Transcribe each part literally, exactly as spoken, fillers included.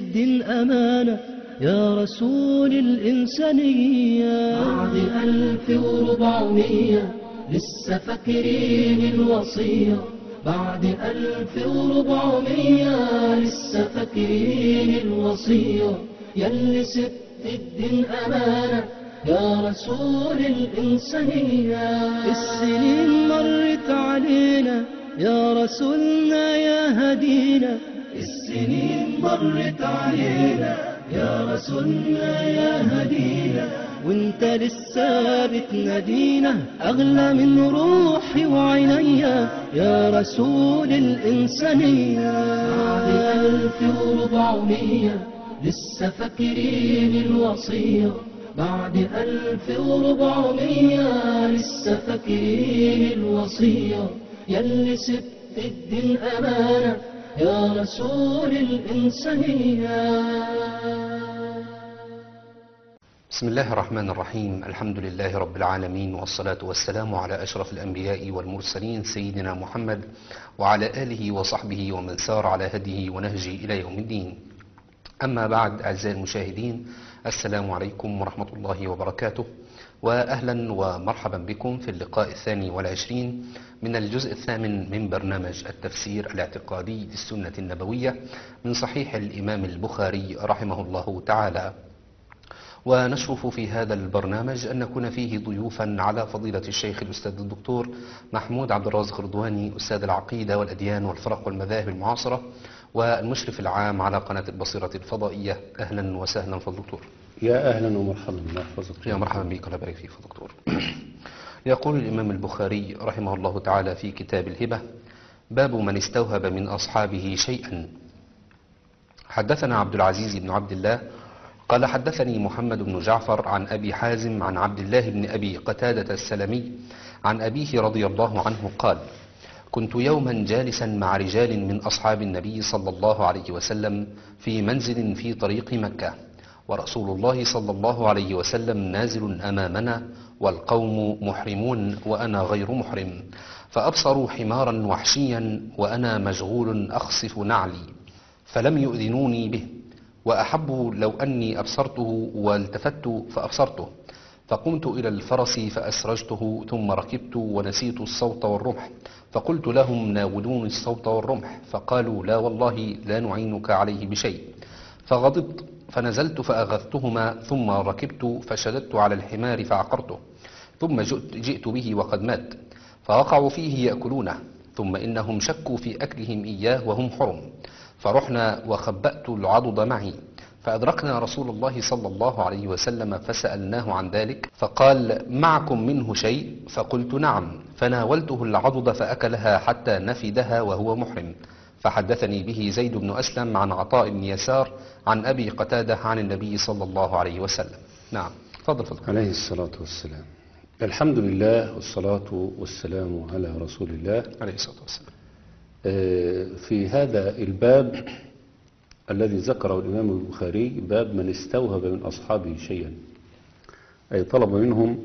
الدين أمانة يا رسول الإنسانية. بعد ألف وربعمية لسه فاكرين الوصية، بعد ألف وربعمية لسه فاكرين الوصية، يلي سبت الدين أمانة يا رسول الإنسانية. السنين مرت علينا يا رسولنا يا هدينا، السنين مرت علينا يا رسولنا يا هدينا، وانت لسه بتنادينا أغلى من روحي وعينيا يا رسول الإنسانية. بعد ألف وربعمية لسه فاكرين الوصية، بعد ألف وربعمية لسه فاكرين الوصية، يلي سبت الدين أمانة يا رسول الإنسانية. بسم الله الرحمن الرحيم. الحمد لله رب العالمين، والصلاة والسلام على أشرف الأنبياء والمرسلين سيدنا محمد وعلى آله وصحبه ومن سار على هديه ونهجه إلى يوم الدين. أما بعد، أعزائي المشاهدين، السلام عليكم ورحمة الله وبركاته، وأهلا ومرحبا بكم في اللقاء الثاني والعشرين من الجزء الثامن من برنامج التفسير الاعتقادي للسنة النبوية من صحيح الإمام البخاري رحمه الله تعالى. ونشرف في هذا البرنامج أن نكون فيه ضيوفا على فضيلة الشيخ الأستاذ الدكتور محمود عبد الرازق رضواني، أستاذ العقيدة والأديان والفرق والمذاهب المعاصرة والمشرف العام على قناة البصيرة الفضائية. أهلا وسهلا فالدكتور. يا أهلا ومرحبا، الله يحفظك. يا مرحبا بك، الله يبارك فيك فالدكتور. يقول الإمام البخاري رحمه الله تعالى في كتاب الهبة: باب من استوهب من أصحابه شيئا. حدثنا عبد العزيز بن عبد الله قال حدثني محمد بن جعفر عن أبي حازم عن عبد الله بن أبي قتادة السلمي عن أبيه رضي الله عنه قال: كنت يوما جالسا مع رجال من أصحاب النبي صلى الله عليه وسلم في منزل في طريق مكة، ورسول الله صلى الله عليه وسلم نازل أمامنا والقوم محرمون وأنا غير محرم، فأبصروا حمارا وحشيا وأنا مشغول أخصف نعلي، فلم يؤذنوني به، وأحب لو أني أبصرته والتفت فأبصرته، فقمت إلى الفرس فأسرجته ثم ركبت ونسيت الصوت والرمح، فقلت لهم ناولوني الصوت والرمح، فقالوا لا والله لا نعينك عليه بشيء، فغضبت فنزلت فأغذتهما ثم ركبت فشددت على الحمار فعقرته، ثم جئت به وقد مات، فوقعوا فيه يأكلونه، ثم إنهم شكوا في أكلهم إياه وهم حرم، فرحنا وخبأت العضد معي، فأدركنا رسول الله صلى الله عليه وسلم فسألناه عن ذلك، فقال معكم منه شيء؟ فقلت نعم، فناولته العضد فأكلها حتى نفدها وهو محرم. فحدثني به زيد بن أسلم عن عطاء بن يسار عن أبي قتادة عن النبي صلى الله عليه وسلم. نعم، تفضل فضل. عليه الصلاة والسلام. الحمد لله والصلاة والسلام على رسول الله عليه الصلاة والسلام. في هذا الباب الذي ذكره الإمام البخاري، باب من استوهب من أصحابه شيئا، أي طلب منهم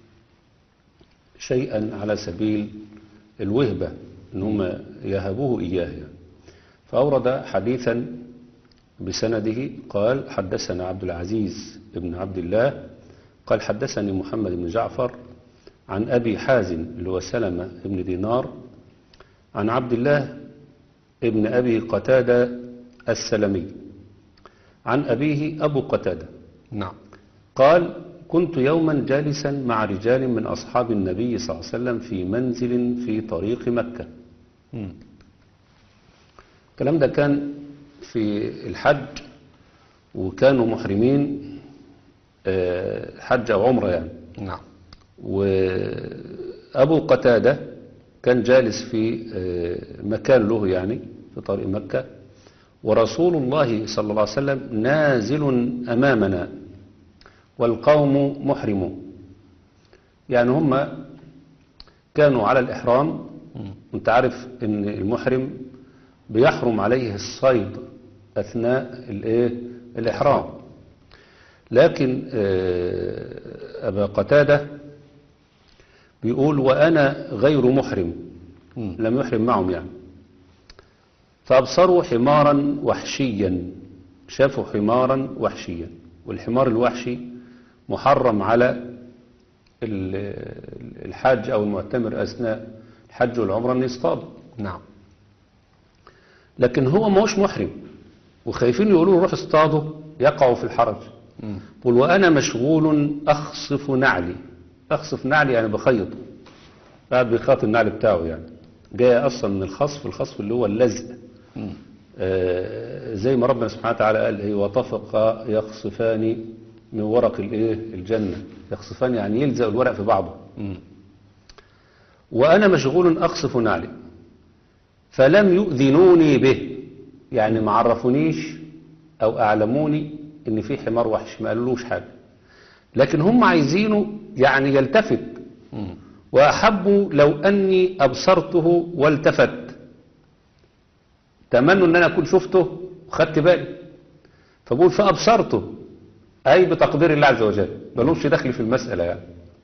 شيئا على سبيل الوهبة، إن هم يهبوه إياه. فأورد حديثا بسنده قال: حدثنا عبد العزيز بن عبد الله قال حدثني محمد بن جعفر عن أبي حازم اللي هو سلمة بن دينار عن عبد الله ابن أبي قتادة السلمي عن أبيه أبو قتادة. نعم. قال: كنت يوما جالسا مع رجال من أصحاب النبي صلى الله عليه وسلم في منزل في طريق مكة. مم. الكلام ده كان في الحج، وكانوا محرمين حج أو عمرة يعني. نعم. وأبو قتادة كان جالس في مكان له يعني في طريق مكة، ورسول الله صلى الله عليه وسلم نازل أمامنا والقوم محرمون. يعني هم كانوا على الإحرام، وانت عارف ان المحرم بيحرم عليه الصيد أثناء الايه الإحرام، لكن أبا قتادة بيقول وأنا غير محرم، لم يحرم معهم يعني. فأبصروا حمارا وحشيا، شافوا حمارا وحشيا، والحمار الوحشي محرم على ال- الحاج أو المعتمر أثناء الحج والعمرة أن يصطاد. نعم. لكن هو ما هوش محرم، وخايفين يقولوا له روح اصطاده يقعوا في الحرج. مم. قل وأنا مشغول أخصف نعلي. أخصف نعلي يعني بخيطه، قاعد بيخاط النعل بتاعه، يعني جاي أصلا من الخصف. الخصف اللي هو اللزق. مم. آه زي ما ربنا سبحانه وتعالى قال إيه وطفق يخصفان من ورق الايه الجنة. يخصفان يعني يلزق الورق في بعضه. مم. وأنا مشغول أخصف نعلي فلم يؤذنوني به، يعني ما عرفونيش أو أعلموني إن في حمار وحش، ما قالولوش حاجة، لكن هم عايزينه يعني يلتفت. مم. وأحبوا لو أني أبصرته والتفت، تمنوا أن أنا أكون شفته وخدت بالي، فبقول فأبصرته أي بتقدير الله عز وجل، ملوش دخل في المسألة يعني.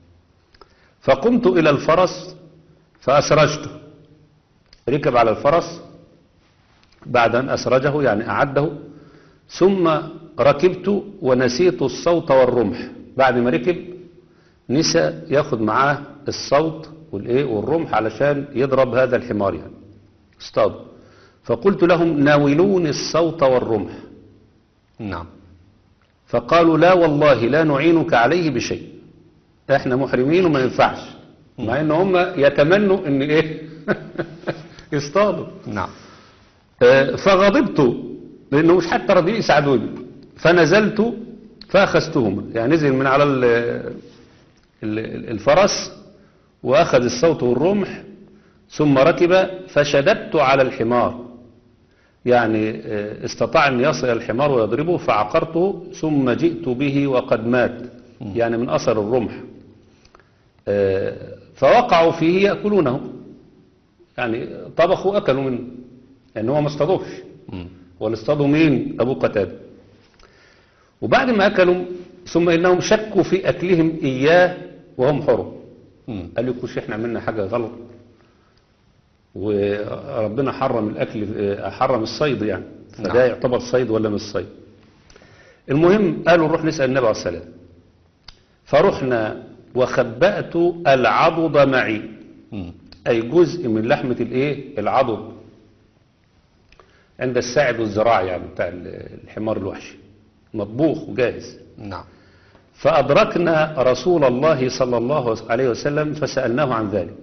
فقمت إلى الفرس فأسرجته، ركب على الفرس بعد أن أسرجه يعني أعده، ثم ركبت ونسيت الصوت والرمح. بعد ما ركب نسى ياخد معاه الصوت والإيه والرمح علشان يضرب هذا الحمار يعني اصطاده. فقلت لهم ناولوني الصوت والرمح. نعم. فقالوا لا والله لا نعينك عليه بشيء، احنا محرمين وما ينفعش، مع ان هم يتمنوا ان ايه يصطادوا. نعم. آه، فغضبت لانه مش حتى راضيين يساعدوني، فنزلت فاخذتهما، يعني نزل من على ال- ال- الفرس واخذ الصوت والرمح، ثم ركب فشددت على الحمار، يعني آه، استطاع ان يصل الحمار ويضربه، فعقرته ثم جئت به وقد مات، يعني من اثر الرمح. آه، فوقعوا فيه يأكلونه، يعني طبخوا أكلوا منه، يعني هو ما اصطادوش، مم. ولا اصطادوا مين؟ أبو قتادة. وبعد ما أكلوا ثم إنهم شكوا في أكلهم إياه وهم حرم، مم. قال لكوش إحنا عملنا حاجة غلط وربنا حرم الأكل، آه، حرم الصيد يعني، فده نعم. يعتبر صيد ولا مش صيد. المهم قالوا نروح نسأل النبي عليه السلام، فرحنا وخبأت العضد معي، مم. أي جزء من لحمة الإيه العضد عند الساعد والذراع يعني بتاع الحمار الوحشي، مطبوخ وجاهز. نعم. فأدركنا رسول الله صلى الله عليه وسلم فسألناه عن ذلك،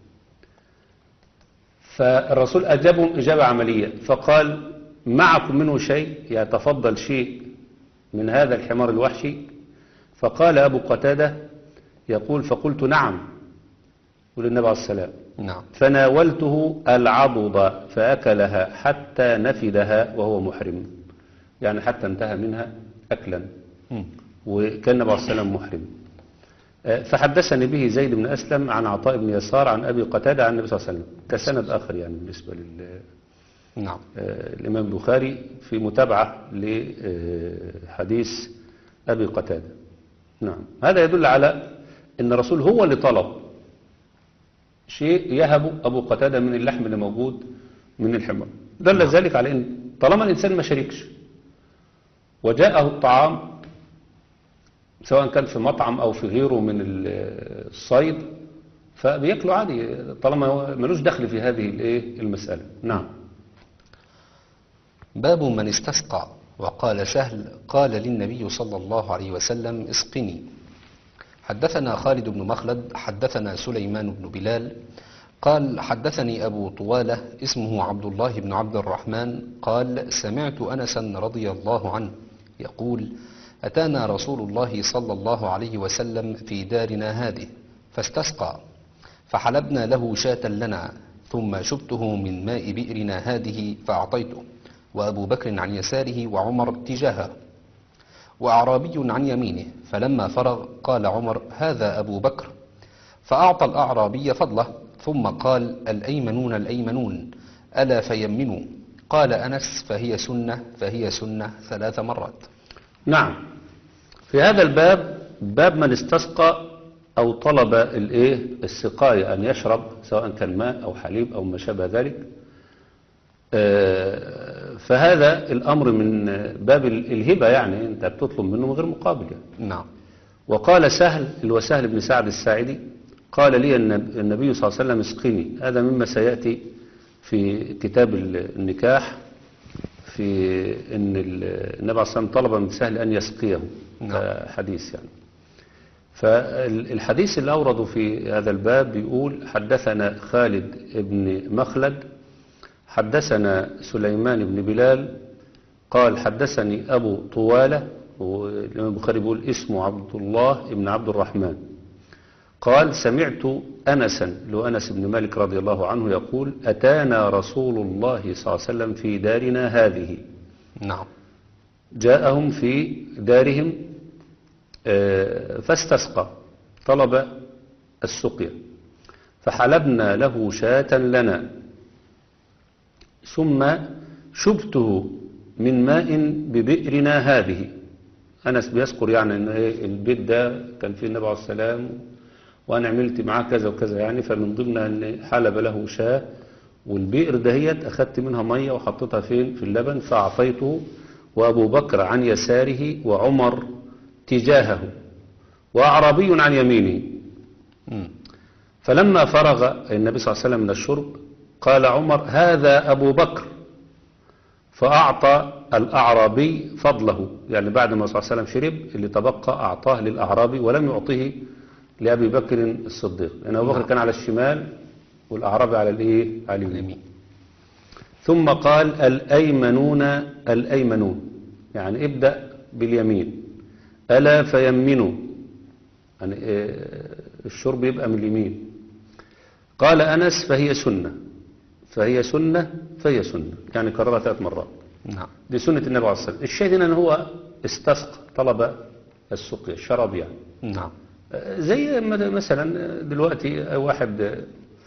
فالرسول أجابهم إجابة عملية، فقال معكم منه شيء يتفضل شيء من هذا الحمار الوحشي؟ فقال أبو قتادة يقول فقلت نعم وللنبي عليه السلام، نعم. فناولته العضد فأكلها حتى نفدها وهو محرم، يعني حتى انتهى منها أكلا، مم. وكان النبي عليه السلام محرم. آه، فحدثني به زيد بن أسلم عن عطاء بن يسار عن أبي قتادة عن النبي صلى الله عليه وسلم، كسند آخر يعني بالنسبة لل نعم. آه، الإمام البخاري في متابعة لحديث أبي قتادة. نعم، هذا يدل على أن الرسول هو اللي طلب شيء يهب أبو قتادة من اللحم اللي موجود من الحمار، دل نعم. ذلك على أن طالما الإنسان ما شاركش وجاءه الطعام سواء كان في مطعم أو في غيره من الصيد فبيأكله عادي، طالما هو ملوش دخل في هذه الإيه المسألة. نعم. باب من استسقى. وقال سهل قال للنبي صلى الله عليه وسلم اسقني. حدثنا خالد بن مخلد حدثنا سليمان بن بلال قال حدثني أبو طوالة اسمه عبد الله بن عبد الرحمن قال سمعت أنسا رضي الله عنه يقول أتانا رسول الله صلى الله عليه وسلم في دارنا هذه فاستسقى فحلبنا له شاة لنا ثم شبته من ماء بئرنا هذه فأعطيته، وأبو بكر عن يساره وعمر تجاهه وأعرابي عن يمينه، فلما فرغ قال عمر هذا أبو بكر، فأعطى الأعرابي فضله ثم قال الأيمنون الأيمنون ألا فيمنوا، قال أنس فهي سنة فهي سنة ثلاث مرات. نعم، في هذا الباب باب من استسقى أو طلب الإيه السقاية أن يشرب سواء كان ماء أو حليب أو ما شابه ذلك، فهذا الأمر من باب الهبة، يعني أنت بتطلب منه من غير مقابل يعني. نعم. وقال سهل اللي هو سهل بن سعد الساعدي قال لي النبي صلى الله عليه وسلم اسقني. هذا مما سيأتي في كتاب النكاح، في أن النبي صلى الله عليه وسلم طلب من سهل أن يسقيه. نعم. حديث يعني. فالحديث اللي أورده في هذا الباب بيقول حدثنا خالد بن مخلد حدثنا سليمان بن بلال قال حدثني أبو طوالة، والإمام البخاري بيقول اسمه عبد الله بن عبد الرحمن، قال سمعت أنسا لو أنس بن مالك رضي الله عنه يقول أتانا رسول الله صلى الله عليه وسلم في دارنا هذه. نعم. جاءهم في دارهم فاستسقى، طلب السقيا، فحلبنا له شاة لنا ثم شبته من ماء ببئرنا هذه. أنس بيذكر يعني أن البيت ده كان فيه النبي عليه السلام وأنا عملت معاه كذا وكذا يعني، فمن ضمنها أن حلب له شاة، والبئر دهيت أخذت منها مية وحطيتها فين في اللبن فأعطيته، وأبو بكر عن يساره وعمر تجاهه وأعرابي عن يمينه. فلما فرغ النبي صلى الله عليه وسلم من الشرب قال عمر هذا أبو بكر، فأعطى الأعرابي فضله، يعني بعد ما صلى الله عليه وسلم شرب اللي تبقى أعطاه للأعرابي ولم يعطيه لأبي بكر الصديق، لأن أبو بكر كان على الشمال والأعرابي على الإيه؟ على اليمين. ثم قال الأيمنون الأيمنون، يعني ابدأ باليمين، ألا فيمنوا، يعني الشرب يبقى من اليمين. قال أنس فهي سنة فهي سنة فهي سنة، يعني كررها ثلاث مرات. نعم. دي سنة النبي عليه الصلاة والسلام. الشاهد هنا أن هو استسقى، طلب السقيا، الشرب يعني. نعم. زي مثلا دلوقتي واحد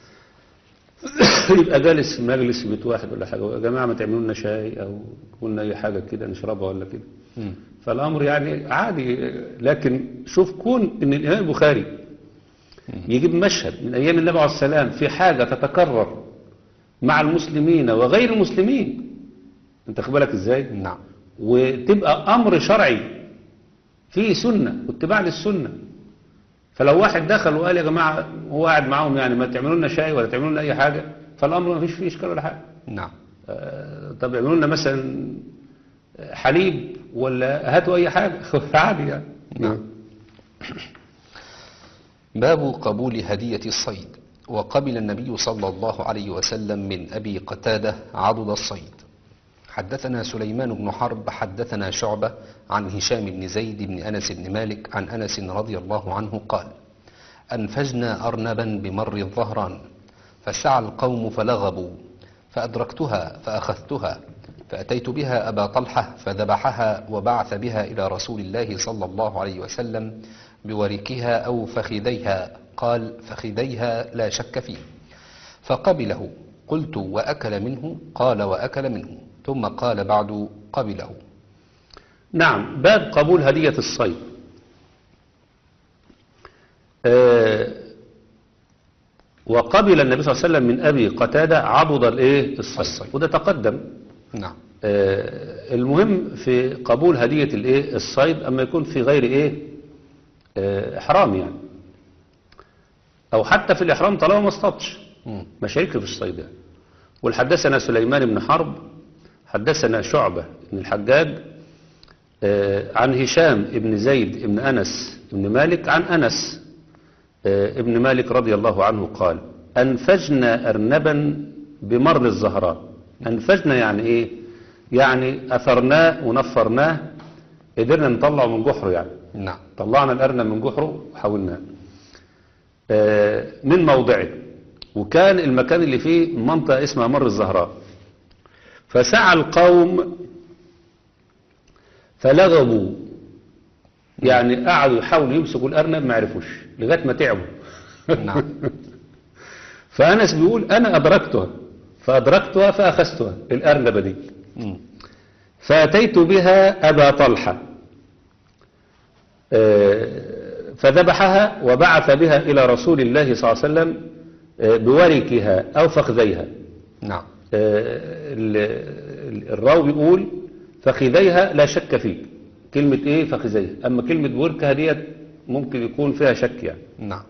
يبقى جالس في مجلس بيت واحد ولا حاجة، يا جماعة ما تعملوا لنا شاي أو قلنا أي حاجة كده نشربها ولا كده. مم. فالأمر يعني عادي، لكن شوف كون أن الإمام البخاري يجيب مشهد من أيام النبي عليه السلام في حاجة تتكرر مع المسلمين وغير المسلمين، انت خد بالك ازاي؟ نعم. وتبقى أمر شرعي فيه سنة واتباع للسنة. فلو واحد دخل وقال يا جماعة هو قاعد معاهم يعني ما تعملوا لنا شاي ولا تعملوا لنا أي حاجة، فالأمر ما فيش فيه إشكال ولا حاجة. نعم. آه طب يعملوا لنا مثلا حليب ولا هاتوا أي حاجة عادي يعني. نعم. باب قبول هدية الصيد. وقبل النبي صلى الله عليه وسلم من أبي قتادة عضد الصيد. حدثنا سليمان بن حرب حدثنا شعبة عن هشام بن زيد بن أنس بن مالك عن أنس رضي الله عنه قال أنفجنا أرنبا بمر الظهران فسعى القوم فلغبوا فأدركتها فأخذتها فأتيت بها أبا طلحة فذبحها وبعث بها إلى رسول الله صلى الله عليه وسلم بوركها أو فخذيها، قال فخذيها لا شك فيه، فقبله. قلت وأكل منه؟ قال وأكل منه، ثم قال بعد قبله. نعم. باب قبول هدية الصيد. أه وقبل النبي صلى الله عليه وسلم من أبي قتادة عضد الايه الصيد، الصيد. وده تقدم. نعم. أه المهم في قبول هدية الايه الصيد أما يكون في غير ايه أه إحرام يعني، أو حتى في الإحرام طالما ما اصطادش ما شارك في الصيد يعني. والحدثنا سليمان بن حرب حدثنا شعبة بن الحجاج آه عن هشام بن زيد بن أنس بن مالك عن أنس آه ابن مالك رضي الله عنه قال أنفجنا أرنبا بمر الزهران. أنفجنا يعني إيه؟ يعني أثرناه ونفرناه، قدرنا نطلعه من جحره يعني. نعم. طلعنا الأرنب من جحره وحاولناه آه من موضعه، وكان المكان اللي فيه منطقة اسمها مر الزهراء. فسعى القوم فلغبوا، يعني قعدوا يحاولوا يمسكوا الأرنب ما عرفوش لغاية ما تعبوا. نعم. فأنس بيقول أنا أدركتها فأدركتها فأخذتها الأرنبة دي، فأتيت بها أبا طلحة فذبحها وبعث بها إلى رسول الله صلى الله عليه وسلم بوركها أو فخذيها. نعم. الراوي بيقول فخذيها لا شك فيه. كلمة ايه فخذيها، اما كلمة بوركها ديت ممكن يكون فيها شك يعني. نعم.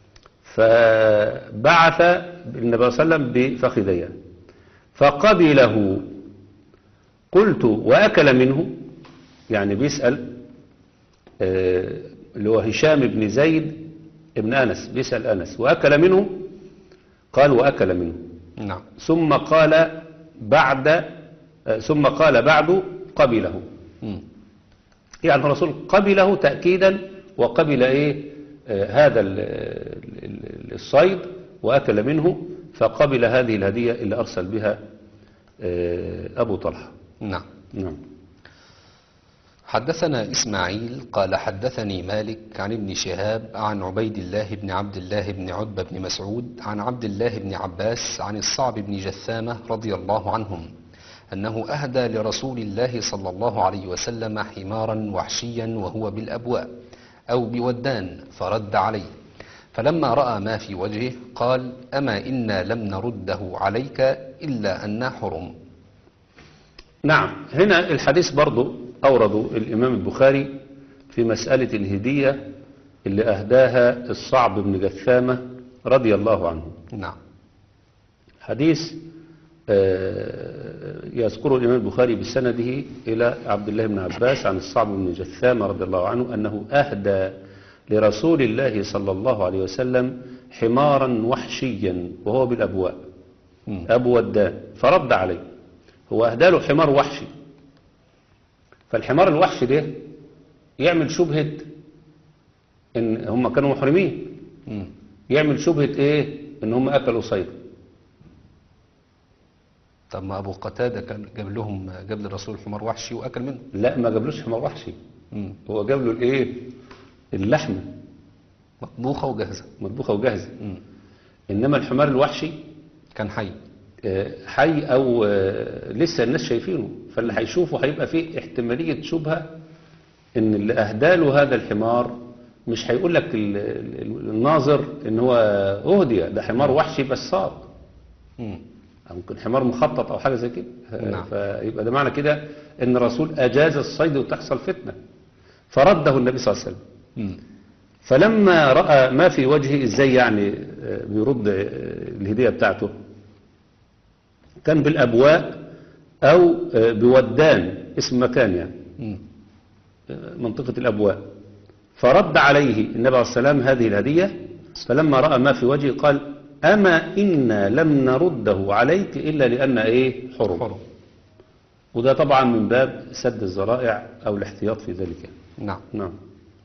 فبعث النبي صلى الله عليه وسلم بفخذيها فقبله. قلت وأكل منه، يعني بيسأل آه اللي هو هشام بن زيد ابن أنس، بيسأل أنس وأكل منه، قال وأكل منه. نعم. ثم قال بعد آه ثم قال بعد قبله. م. يعني الرسول قبله تأكيدا، وقبل ايه آه هذا الصيد وأكل منه، فقبل هذه الهدية اللي أرسل بها آه أبو طلحة. نعم. نعم. حدثنا إسماعيل قال حدثني مالك عن ابن شهاب عن عبيد الله بن عبد الله بن عتبة بن مسعود عن عبد الله بن عباس عن الصعب بن جثامة رضي الله عنهم أنه أهدى لرسول الله صلى الله عليه وسلم حمارا وحشيا وهو بالأبواء أو بودان فرد عليه، فلما رأى ما في وجهه قال أما إنا لم نرده عليك إلا أن حرم. نعم. هنا الحديث برضو أورده الإمام البخاري في مسألة الهدية اللي أهداها الصعب بن جثامة رضي الله عنه. نعم. حديث يذكره الإمام البخاري بسنده إلى عبد الله بن عباس عن الصعب بن جثامة رضي الله عنه أنه أهدى لرسول الله صلى الله عليه وسلم حمارا وحشيا وهو بالأبواء أبو ودان فرد عليه. هو أهدى له حمار وحشي، فالحمار الوحشي ده يعمل شبهة إن هم كانوا محرمين، يعمل شبهة إيه إن هم أكلوا صيد. طب ما أبو قتادة كان جاب لهم جاب للرسول حمار وحشي وأكل منه. لا ما جابلوش حمار وحشي. مم. هو جاب له الإيه اللحمة مطبوخة وجاهزة. مطبوخة وجاهزة. مم. إنما الحمار الوحشي كان حي حي أو لسه الناس شايفينه، فاللي هيشوفه هيبقى فيه احتمالية شبهة إن اللي أهدى له هذا الحمار مش هيقول لك الناظر إن هو أهدي ده حمار وحشي بس صاد، أو ممكن حمار مخطط أو حاجة زي كده. نعم. فيبقى ده معنى كده إن الرسول أجاز الصيد وتحصل فتنة، فرده النبي صلى الله عليه وسلم. مم. فلما رأى ما في وجهه إزاي يعني بيرد الهدية بتاعته، كان بالأبواء أو بودان اسم مكان يعني مم. منطقة الأبواء، فرد عليه النبي عليه السلام هذه الهدية. فلما رأى ما في وجهه قال أما إنا لم نرده عليك إلا لأن إيه حرم. حرم. وده طبعا من باب سد الذرائع أو الاحتياط في ذلك. نعم. نعم.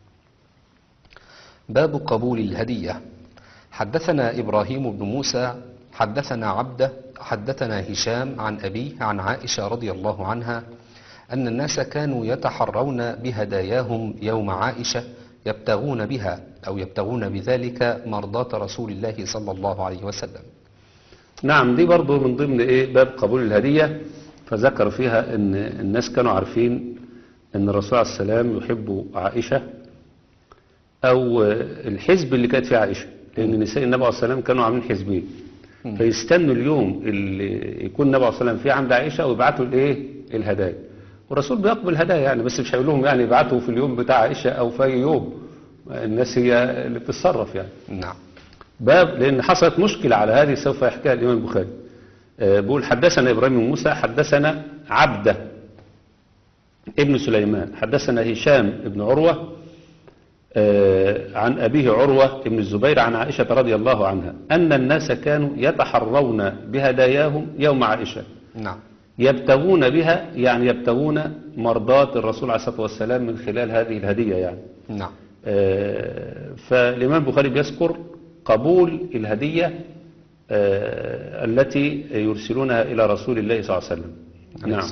باب قبول الهدية. حدثنا إبراهيم بن موسى حدثنا عبده حدثنا هشام عن أبيه عن عائشة رضي الله عنها أن الناس كانوا يتحرون بهداياهم يوم عائشة يبتغون بها أو يبتغون بذلك مرضاة رسول الله صلى الله عليه وسلم. نعم. دي برضو من ضمن إيه باب قبول الهدية، فذكر فيها أن الناس كانوا عارفين أن الرسول عليه السلام يحب عائشة أو الحزب اللي كانت فيه عائشة، لأن نساء النبي عليه السلام كانوا عاملين حزبين، فيستنوا اليوم اللي يكون النبي عليه السلام فيه عند عائشة ويبعتوا الايه الهدايا. والرسول بيقبل هدايا يعني، بس مش هيقول لهم يعني يبعتوا في اليوم بتاع عائشة أو في أي يوم، الناس هي اللي بتتصرف يعني. نعم. باب لأن حصلت مشكلة على هذه سوف يحكيها الإمام البخاري. أه بيقول حدثنا إبراهيم بن موسى حدثنا عبده ابن سليمان حدثنا هشام ابن عروة أه عن أبيه عروة ابن الزبير عن عائشة رضي الله عنها أن الناس كانوا يتحرون بهداياهم يوم عائشة. نعم. يبتغون بها يعني يبتغون مرضاة الرسول عليه الصلاة والسلام من خلال هذه الهدية يعني. نعم. أه فالإمام البخاري بيذكر قبول الهدية أه التي يرسلونها إلى رسول الله صلى الله عليه وسلم. نعم.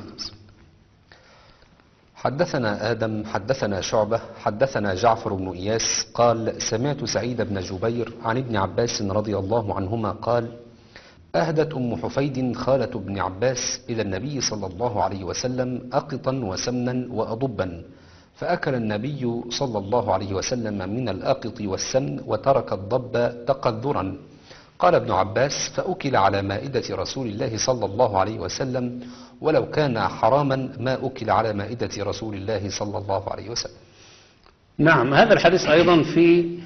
حدثنا آدم حدثنا شعبة حدثنا جعفر بن إياس قال سمعت سعيد بن جبير عن ابن عباس رضي الله عنهما قال أهدت أم حفيد خالة ابن عباس إلى النبي صلى الله عليه وسلم أقطا وسمنا وأضبا، فأكل النبي صلى الله عليه وسلم من الأقط والسمن وترك الضب تقذرا. قال ابن عباس: فأكل على مائدة رسول الله صلى الله عليه وسلم، ولو كان حراما ما أكل على مائدة رسول الله صلى الله عليه وسلم. نعم، هذا الحديث أيضا في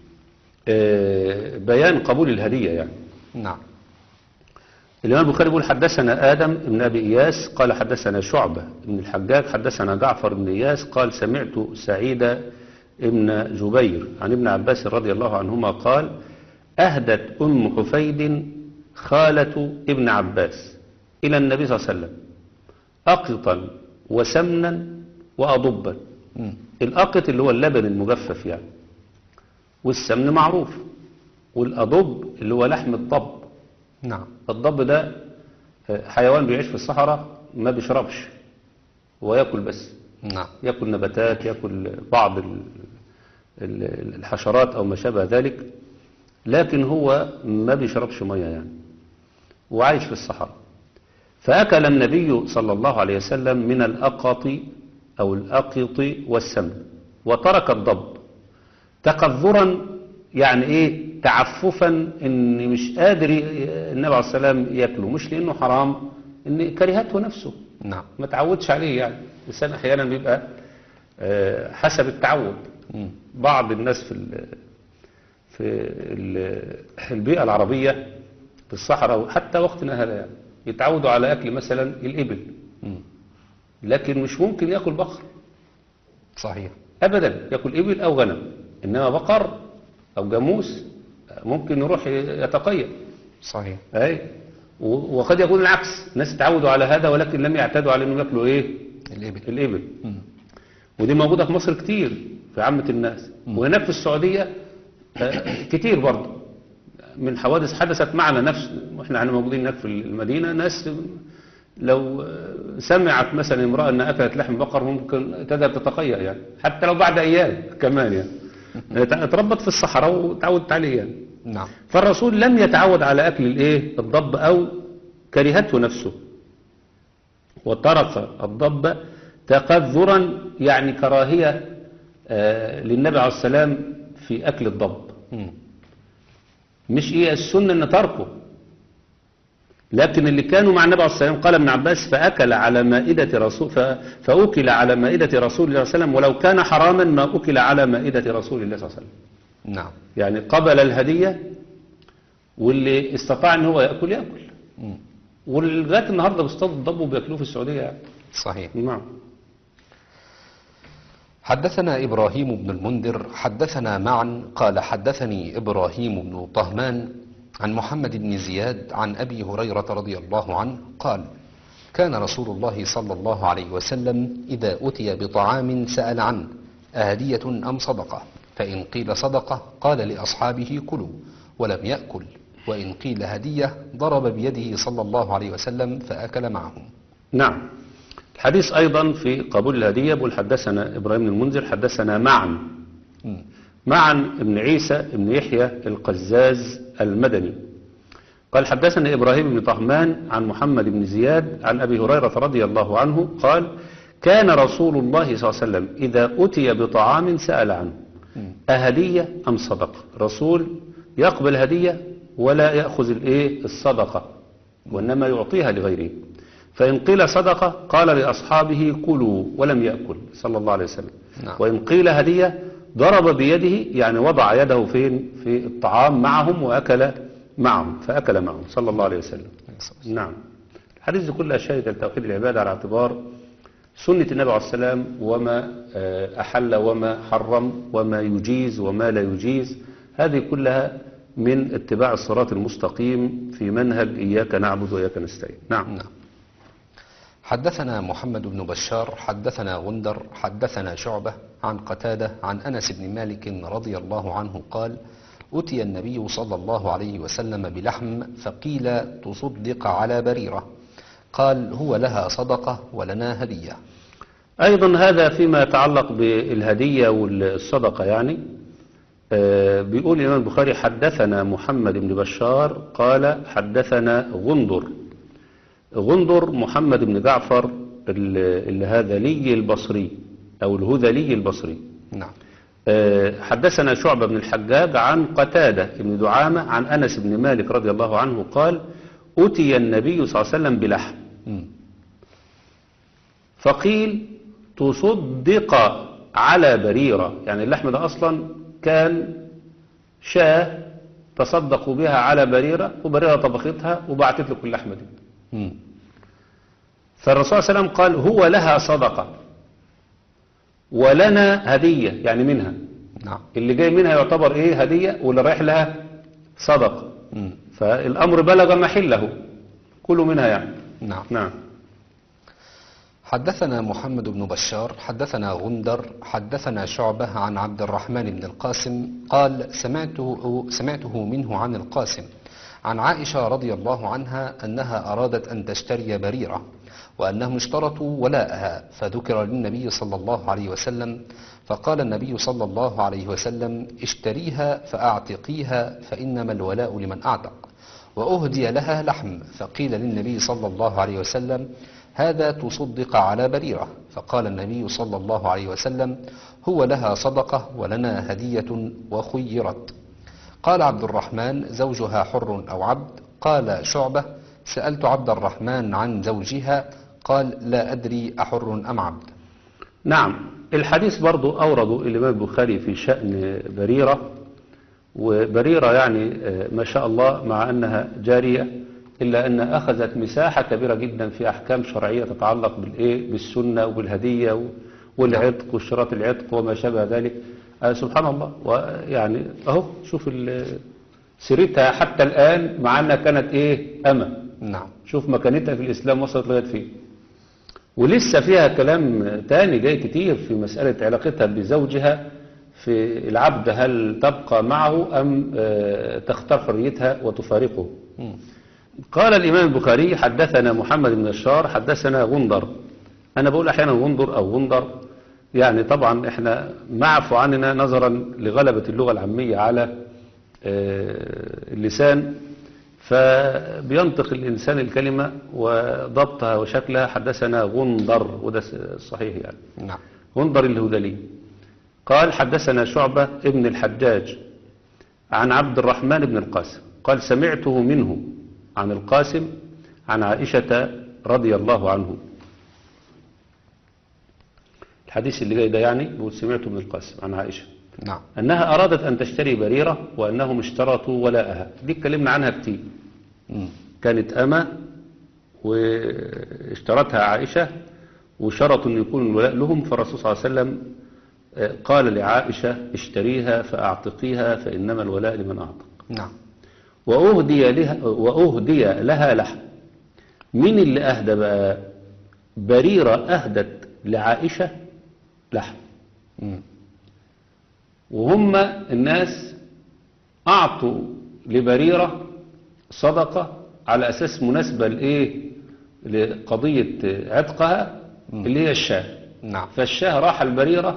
آه، بيان قبول الهدية يعني. نعم. الإمام البخاري يقول: حدثنا آدم بن أبي إياس قال حدثنا شعبة بن الحجاج حدثنا جعفر بن إياس قال سمعت سعيد بن جبير عن ابن عباس رضي الله عنهما قال: أهدت أم حفيد خالة ابن عباس إلى النبي صلى الله عليه وسلم أقطا وسمنا وأضبا. مم. الأقط اللي هو اللبن المجفف يعني، والسمن معروف، والأضب اللي هو لحم الضب. نعم. الضب ده حيوان بيعيش في الصحراء، ما بيشربش ويأكل بس، نعم. يأكل نباتات، يأكل بعض ال- ال- الحشرات أو ما شابه ذلك، لكن هو ما بيشربش مية يعني، وعايش في الصحراء. فأكل النبي صلى الله عليه وسلم من الأقط أو الأقط والسمن، وترك الضب تقذرا، يعني إيه، تعففا، إن مش قادر ي- النبي عليه السلام يأكله، مش لأنه حرام، إن كرهته نفسه، نعم. ما تعودش عليه يعني. الإنسان أحيانا بيبقى آه، حسب التعود. مم. بعض الناس في ال في ال- البيئة العربية في الصحراء وحتى وقتنا هذا يعني يتعودوا على أكل مثلا الإبل، مم. لكن مش ممكن يأكل بقر صحيح. أبدا، يأكل إبل أو غنم، إنما بقر أو جاموس ممكن يروح يتقيأ. صحيح. أي، و- وقد يكون العكس، الناس تعودوا على هذا ولكن لم يعتادوا على أنهم يأكلوا إيه؟ الإبل. الإبل. مم. ودي موجودة في مصر كتير في عامة الناس، وهناك في السعودية آه، كتير برضه من حوادث حدثت معنا نفس، واحنا احنا موجودين هناك في المدينة، ناس لو آه، سمعت مثلا امرأة انها اكلت لحم بقر ممكن تذهب تتقيأ يعني، حتى لو بعد ايام كمان يعني. اتربت في الصحراء وتعودت عليه يعني. نعم. فالرسول لم يتعود على اكل الايه الضب، او كرهته نفسه، وترك الضب تقذرا، يعني كراهية آه، للنبي عليه السلام في أكل الضب. مم. مش إيه السنة أن تركه، لكن اللي كانوا مع النبي عليه السلام، قال ابن عباس: فأكل على مائدة رسول ف... فأكل على مائدة رسول الله صلى الله عليه وسلم، ولو كان حراما ما أكل على مائدة رسول الله صلى الله عليه وسلم. نعم. يعني قبل الهدية، واللي استطاع أن هو يأكل يأكل، مم. ولغاية النهاردة بيصطادوا الضب وبيأكلوه في السعودية يعني. صحيح. نعم. حدثنا إبراهيم بن المنذر حدثنا معا قال حدثني إبراهيم بن طهمان عن محمد بن زياد عن أبي هريرة رضي الله عنه قال: كان رسول الله صلى الله عليه وسلم إذا أتي بطعام سأل عنه: أهدية أم صدقة؟ فإن قيل صدقة قال لأصحابه: كلوا، ولم يأكل، وإن قيل هدية ضرب بيده صلى الله عليه وسلم فأكل معهم. نعم. الحديث أيضا في قبول الهدية بيقول: حدثنا إبراهيم بن المنذر حدثنا معا مم. معا ابن عيسى ابن يحيى القزاز المدني قال: حدثنا إبراهيم بن طهمان عن محمد بن زياد عن أبي هريرة رضي الله عنه قال: كان رسول الله صلى الله عليه وسلم إذا أتي بطعام سأل عنه: أهدية أم صدقة؟ رسول يقبل هدية ولا يأخذ الإيه الصدقة، وإنما يعطيها لغيره. فإن قيل صدقة قال لأصحابه: كلوا، ولم يأكل صلى الله عليه وسلم. نعم. وإن قيل هدية ضرب بيده، يعني وضع يده فين في الطعام معهم وأكل معهم، فأكل معهم صلى الله عليه وسلم. نعم. الحديث دي كلها شاهدة لتوحيد العبادة على اعتبار سنة النبي عليه السلام، وما آه، أحل وما حرم، وما يجيز وما لا يجيز، هذه كلها من اتباع الصراط المستقيم في منهج إياك نعبد وإياك نستعين. نعم. نعم. حدثنا محمد بن بشار حدثنا غندر حدثنا شعبة عن قتادة عن أنس بن مالك رضي الله عنه قال: أتي النبي صلى الله عليه وسلم بلحم فقيل: تصدق على بريرة؟ قال: هو لها صدقة ولنا هدية. أيضا هذا فيما يتعلق بالهدية والصدقة يعني. آه، بيقول الإمام البخاري: حدثنا محمد بن بشار قال حدثنا غندر. غندر محمد بن جعفر الهذلي البصري أو الهذلي البصري. نعم. آه، حدثنا شعبة بن الحجاج عن قتادة بن دعامة عن أنس بن مالك رضي الله عنه قال أتي النبي صلى الله عليه وسلم بلحم مم. فقيل تصدق على بريرة، يعني اللحم ده أصلا كان شاه تصدقوا بها على بريرة وبريرة طبختها وبعتت لكم اللحمة دي. مم. فالرسول صلى الله عليه وسلم قال هو لها صدقة ولنا هدية، يعني منها نعم. اللي جاي منها يعتبر ايه هدية واللي رايح لها صدقة. مم. فالأمر بلغ محله كله منها يعني. نعم. نعم. حدثنا محمد بن بشار حدثنا غندر حدثنا شعبة عن عبد الرحمن بن القاسم قال سمعته, سمعته منه عن القاسم عن عائشة رضي الله عنها أنها أرادت أن تشتري بريرة وأنهم اشترطوا ولاءها فذكر للنبي صلى الله عليه وسلم فقال النبي صلى الله عليه وسلم اشتريها فأعتقيها فإنما الولاء لمن أعتق وأهدي لها لحم فقيل للنبي صلى الله عليه وسلم هذا تصدق على بريرة فقال النبي صلى الله عليه وسلم هو لها صدقة ولنا هدية وخيرت. قال عبد الرحمن زوجها حر أو عبد. قال شعبة سألت عبد الرحمن عن زوجها قال لا أدري أحر أم عبد. نعم. الحديث برضو أورده الإمام البخاري في شأن بريرة، وبريرة يعني ما شاء الله مع أنها جارية إلا أن أخذت مساحة كبيرة جدا في أحكام شرعية تتعلق بالإيه بالسنة وبالهدية والعتق واشتراط العتق وما شابه ذلك. آه سبحان الله. ويعني أهو شوف سيرتها حتى الآن مع أنها كانت إيه أمة. نعم. شوف مكانتها في الإسلام وصلت لغاية فيه. ولسه فيها كلام تاني جاي كتير في مسألة علاقتها بزوجها في العبد، هل تبقى معه أم آه تختار حريتها وتفارقه. مم. قال الإمام البخاري حدثنا محمد بن بشار حدثنا غندر. أنا بقول أحيانا غندر أو غندر، يعني طبعا إحنا معفو عننا نظرا لغلبة اللغة العامية على اللسان، فبينطق الإنسان الكلمة وضبطها وشكلها. حدثنا غندر وده الصحيح يعني. نعم. غندر الهذلي قال حدثنا شعبة ابن الحجاج عن عبد الرحمن بن القاسم قال سمعته منه عن القاسم عن عائشة رضي الله عنه. الحديث اللي جاي ده يعني بقول سمعته من القاسم عن عائشة نعم. أنها أرادت أن تشتري بريرة وأنهم اشترطوا ولاءها. دي اتكلمنا عنها كتير. مم. كانت أمة واشترتها عائشة وشرطوا أن يكون الولاء لهم، فالرسول صلى الله عليه وسلم قال لعائشة اشتريها فأعتقيها فإنما الولاء لمن أعتق. نعم. وأهدي لها, وأهدي لها لحم. مين اللي أهدى بقى؟ بريرة أهدت لعائشة لحم. مم. وهم الناس أعطوا لبريرة صدقة على أساس مناسبة لإيه لقضية عتقها اللي هي الشاه. نعم. فالشاه راح البريرة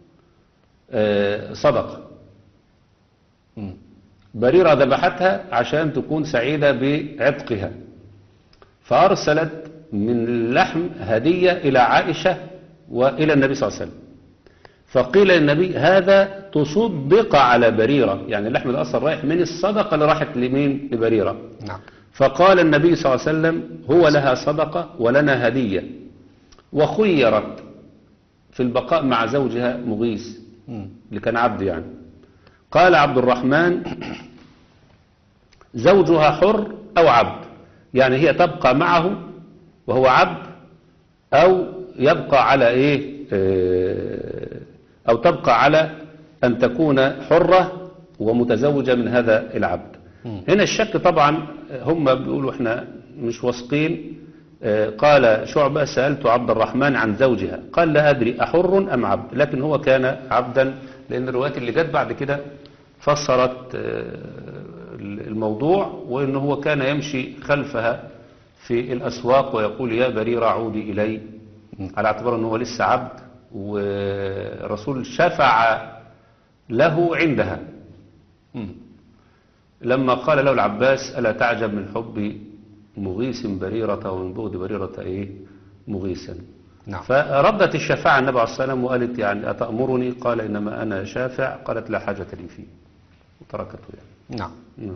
صدقة. مم. بريرة ذبحتها عشان تكون سعيدة بعتقها، فأرسلت من اللحم هدية إلى عائشة وإلى النبي صلى الله عليه وسلم. فقيل للنبي هذا تصدق على بريرة، يعني اللحم ده أصلا رايح من الصدقة اللي راحت لمين لبريرة. نعم. فقال النبي صلى الله عليه وسلم هو لها صدقة ولنا هدية وخيرت في البقاء مع زوجها مغيث مم. اللي كان عبد يعني. قال عبد الرحمن زوجها حر أو عبد، يعني هي تبقى معه وهو عبد أو يبقى على إيه أو تبقى على أن تكون حرة ومتزوجة من هذا العبد. هنا الشك طبعا هم بيقولوا احنا مش واثقين. قال شعبة سألت عبد الرحمن عن زوجها قال لا أدري أحر أم عبد، لكن هو كان عبدا، لأن الروايات اللي جت بعد كده فسرت الموضوع، وأنه هو كان يمشي خلفها في الأسواق ويقول يا بريرة عودي إلي، على اعتبار أنه هو لسه عبد، والرسول شفع له عندها لما قال له العباس ألا تعجب من حب مغيث بريرة ومن بغض بريرة إيه مغيثا. نعم. فردت الشفاعة النبي عليه الصلاة والسلام وقالت يعني أتأمرني؟ قال إنما أنا شافع. قالت لا حاجة لي فيه وتركته يعني. نعم. نعم.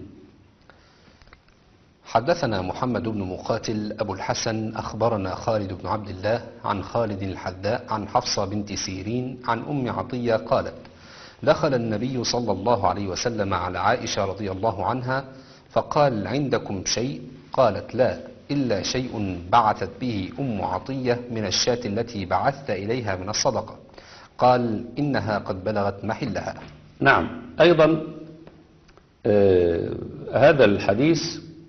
حدثنا محمد بن مقاتل أبو الحسن أخبرنا خالد بن عبد الله عن خالد الحذاء عن حفصة بنت سيرين عن أم عطية قالت دخل النبي صلى الله عليه وسلم على عائشة رضي الله عنها فقال عندكم شيء؟ قالت لا إلا شيء بعثت به أم عطية من الشاة التي بعثت إليها من الصدقة. قال إنها قد بلغت محلها. نعم. أيضا آه هذا الحديث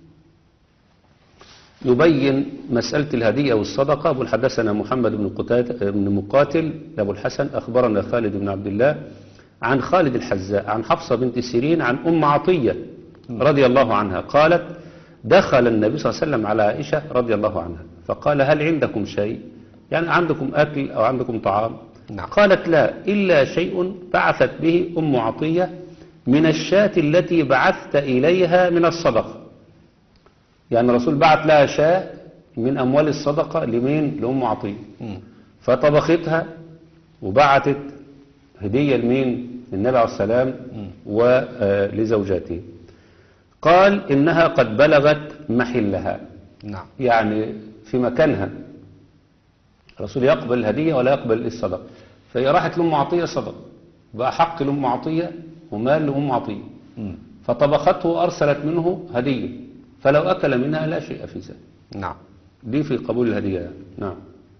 يبين مسألة الهدية والصدقة. أبو حدثنا محمد بن قتادة بن مقاتل أبو الحسن أخبرنا خالد بن عبد الله عن خالد الحذاء عن حفصة بنت سيرين عن أم عطية رضي الله عنها قالت دخل النبي صلى الله عليه وسلم على عائشة رضي الله عنها فقال هل عندكم شيء؟ يعني عندكم أكل أو عندكم طعام؟ نعم. قالت لا إلا شيء بعثت به أم عطية من الشاة التي بعثت إليها من الصدقة. يعني الرسول بعت لها شاة من أموال الصدقة لمين؟ لأم عطية. مم. فطبختها وبعتت هدية لمين؟ للنبي عليه السلام ولزوجاته. قال إنها قد بلغت محلها. نعم. يعني في مكانها. الرسول يقبل الهدية ولا يقبل الصدقة. فهي راحت لأم عطية صدقة بقى حق لأم عطية ومال لأم عطية. مم. فطبخته وأرسلت منه هدية فلو أكل منها لا شيء في ذلك. نعم. دي في قبول الهدية. نعم.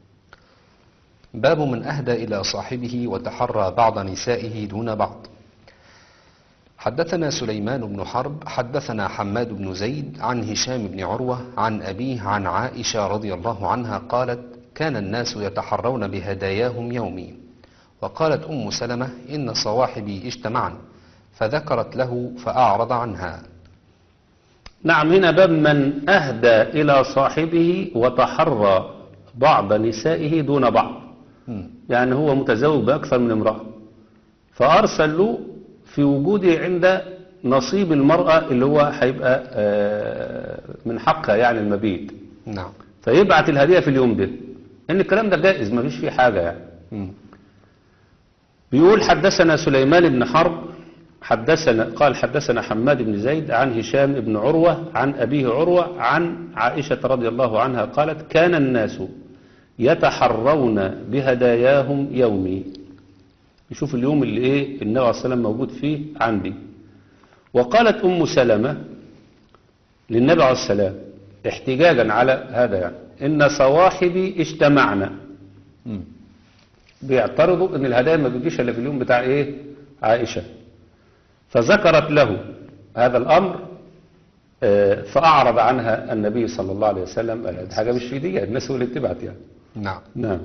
باب من أهدى إلى صاحبه وتحرى بعض نسائه دون بعض. حدثنا سليمان بن حرب حدثنا حماد بن زيد عن هشام بن عروة عن أبيه عن عائشة رضي الله عنها قالت كان الناس يتحرون بهداياهم يومي. وقالت أم سلمة إن صواحبي اجتمعن فذكرت له فأعرض عنها. نعم. هنا باب من أهدى إلى صاحبه وتحرى بعض نسائه دون بعض. مم. يعني هو متزوج بأكثر من امرأة فأرسل له في وجوده عند نصيب المرأة اللي هو هيبقى من حقها يعني المبيت. نعم. فيبعت الهدية في اليوم ده إن الكلام ده جائز ما فيش فيه حاجة يعني. مم. بيقول حدثنا سليمان بن حرب حدثنا قال حدثنا حماد بن زيد عن هشام بن عروة عن أبيه عروة عن عائشة رضي الله عنها قالت كان الناس يتحرون بهداياهم يومي. يشوف اليوم اللي ايه النبي عليه الصلاة والسلام موجود فيه عندي. وقالت أم سلمة للنبي عليه السلام احتجاجا على هذا يعني إن صواحبي اجتمعنا. مم. بيعترضوا ان الهدايا ما بيجيش الا في اليوم بتاع ايه عائشة. فذكرت له هذا الامر آه، فاعرض عنها النبي صلى الله عليه وسلم. قال حاجة مش في دي الناس هو اللي بتبعت يعني. نعم. نعم.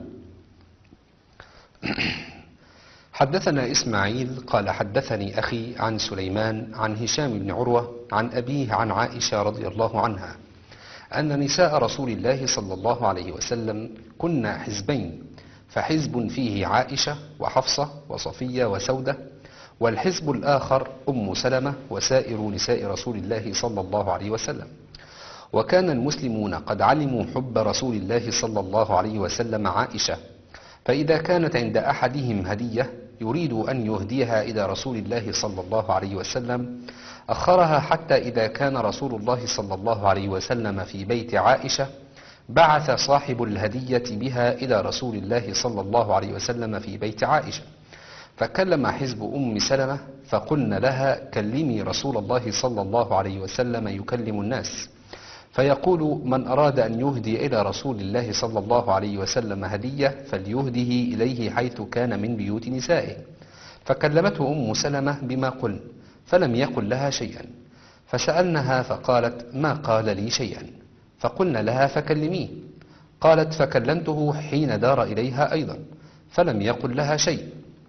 حدثنا إسماعيل قال حدثني أخي عن سليمان عن هشام بن عروة عن أبيه عن عائشة رضي الله عنها أن نساء رسول الله صلى الله عليه وسلم كن حزبين فحزب فيه عائشة وحفصة وصفية وسودة والحزب الآخر أم سلمة وسائر نساء رسول الله صلى الله عليه وسلم. وكان المسلمون قد علموا حب رسول الله صلى الله عليه وسلم عائشة فإذا كانت عند أحدهم هدية يريد أن يهديها إلى رسول الله صلى الله عليه وسلم أخرها حتى إذا كان رسول الله صلى الله عليه وسلم في بيت عائشة بعث صاحب الهدية بها إلى رسول الله صلى الله عليه وسلم في بيت عائشة فكلم حزب أم سلمة فقلنا لها كلمي رسول الله صلى الله عليه وسلم يكلم الناس فيقول من أراد أن يهدي إلى رسول الله صلى الله عليه وسلم هدية فليهده إليه حيث كان من بيوت نسائه. فكلمته أم سلمة بما قلن فلم يقل لها شيئا فسألناها فقالت ما قال لي شيئا فقلنا لها فكلميه. قالت فكلمته حين دار إليها أيضا فلم يقل لها شيء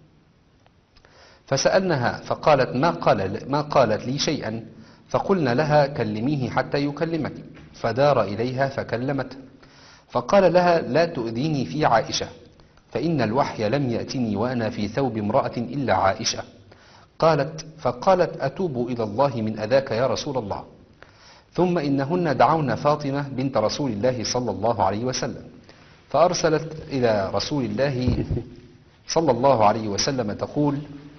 فسألناها فقالت ما, قال ما قالت لي شيئا فقلنا لها كلميه حتى يكلمك فدار إليها فكلمته فقال لها لا تؤذيني في عائشة فإن الوحي لم يأتني وأنا في ثوب امرأة إلا عائشة. قالت فقالت أتوب إلى الله من أذاك يا رسول الله. ثم إنهن دعون فاطمة بنت رسول الله صلى الله عليه وسلم فأرسلت إلى رسول الله صلى الله عليه وسلم تقول: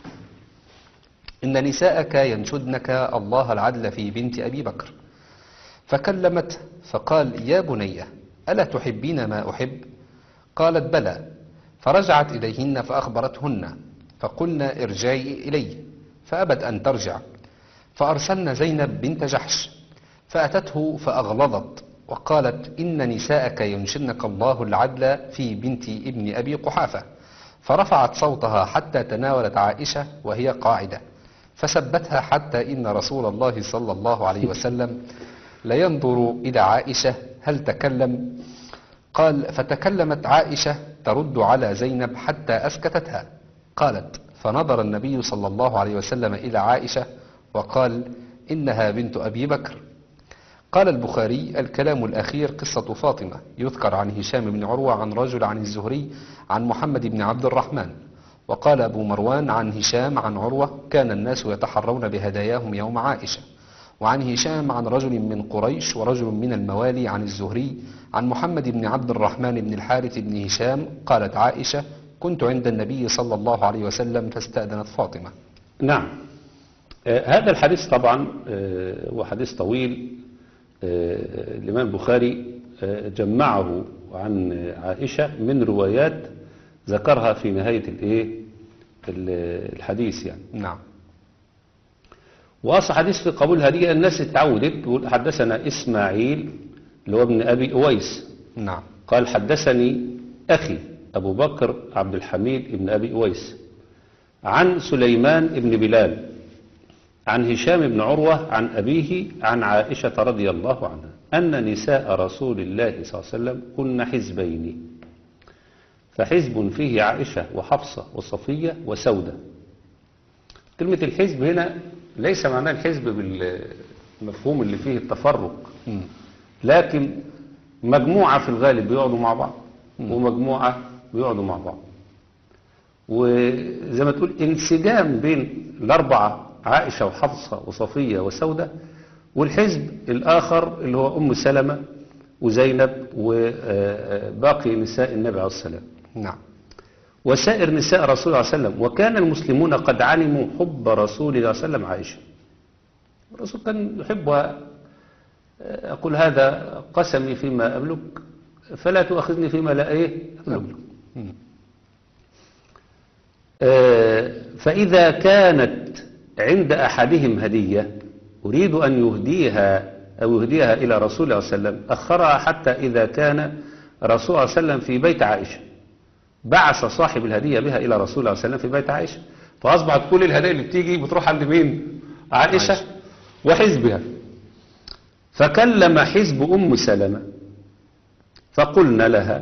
إن نساءك ينشدنك الله العدل في بنت أبي بكر. فكلمته فقال: يا بنية، ألا تحبين ما أحب؟ قالت: بلى. فرجعت إليهن فأخبرتهن، فقلنا: ارجعي إليه. فأبت أن ترجع، فأرسلنا زينب بنت جحش فأتته فأغلظت وقالت: إن نساءك ينشدنك الله العدل في بنت ابن أبي قحافة. فرفعت صوتها حتى تناولت عائشة وهي قاعدة، فسبتها حتى إن رسول الله صلى الله عليه وسلم لينظر إلى عائشة هل تكلم. قال: فتكلمت عائشة ترد على زينب حتى أسكتتها. قالت: فنظر النبي صلى الله عليه وسلم إلى عائشة وقال: إنها بنت أبي بكر. قال البخاري: الكلام الأخير قصة فاطمة، يذكر عن هشام بن عروة عن رجل عن الزهري عن محمد بن عبد الرحمن. وقال أبو مروان عن هشام عن عروة: كان الناس يتحرون بهداياهم يوم عائشة. وعن هشام عن رجل من قريش ورجل من الموالي عن الزهري عن محمد بن عبد الرحمن بن الحارث بن هشام. قالت عائشة: كنت عند النبي صلى الله عليه وسلم فاستأذنت فاطمة. نعم. آه هذا الحديث طبعا آه هو حديث طويل. آه الإمام البخاري آه جمعه عن عائشة من روايات ذكرها في نهاية الايه الحديث يعني. نعم. وأصل حديث في قبول هدية الناس اتعودت تقول: حدثنا إسماعيل اللي هو ابن أبي أويس. نعم. قال: حدثني أخي أبو بكر عبد الحميد ابن أبي أويس عن سليمان ابن بلال عن هشام بن عروة عن أبيه عن عائشة رضي الله عنها أن نساء رسول الله صلى الله عليه وسلم كن حزبين، فحزب فيه عائشة وحفصة وصفية وسودة. كلمة الحزب هنا ليس معناه الحزب بالمفهوم اللي فيه التفرق، لكن مجموعة في الغالب بيقعدوا مع بعض ومجموعة بيقعدوا مع بعض، وزي ما تقول انسجام بين الأربعة عائشة وحفصة وصفية وسودة، والحزب الآخر اللي هو أم سلمة وزينب وباقي نساء النبي عليه الصلاة والسلام. نعم. وسائر نساء رسول الله صلى الله عليه وسلم. وكان المسلمون قد علموا حب رسول الله صلى الله عليه وسلم عائشة. الرسول كان يحبها. أقول هذا قسمي فيما أملك فلا تؤاخذني فيما لا إيه أملك. فإذا كانت عند أحدهم هدية أريد أن يهديها أو يهديها إلى رسول الله صلى الله عليه وسلم أخرها حتى إذا كان رسول الله صلى الله عليه وسلم في بيت عائشة بعث صاحب الهدية بها إلى رسول الله صلى الله عليه وسلم في بيت عائشة. فأصبحت كل الهدايا اللي بتيجي بتروح عند مين؟ عائشة, عائشة. وحزبها. فكلم حزب أم سلمة فقلنا لها: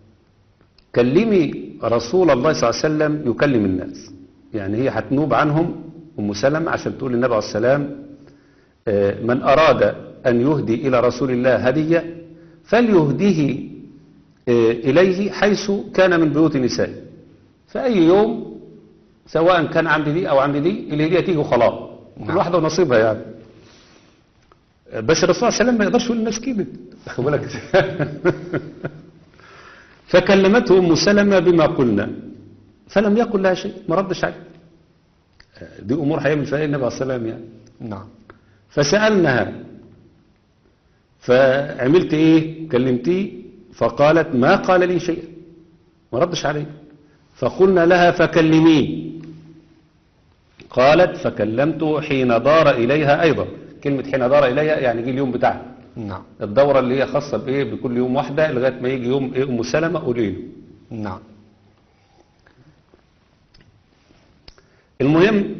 كلمي رسول الله صلى الله عليه وسلم يكلم الناس. يعني هي هتنوب عنهم أم سلمة عشان تقول للنبي عليه السلام: من أراد أن يهدي إلى رسول الله هدية فليهديه إليه حيث كان من بيوت نسائه. فأي يوم سواء كان عند دي أو عند دي الهدية تيجي وخلاص، كل واحدة ونصيبها يعني. بس الرسول صلى الله عليه وسلم ما يقدرش يقول للناس كده، خد بالك. فكلمته أم سلمة بما قلنا فلم يقل لها شيء، ما ردش عليه. دي أمور هيعمل فيها النبي عليه الصلاة والسلام يعني. نعم. فسألناها فعملت إيه؟ كلمتيه؟ فقالت: ما قال لي شيء، ما ردش عليه. فقلنا لها: فكلميه. قالت: فكلمته حين دار إليها أيضا. كلمة حين دار إليها يعني جه اليوم بتاعها. نعم. الدورة اللي هي خاصة بإيه؟ بكل يوم واحدة لغاية ما يجي يوم إيه؟ أم سلمة قولي له. نعم. المهم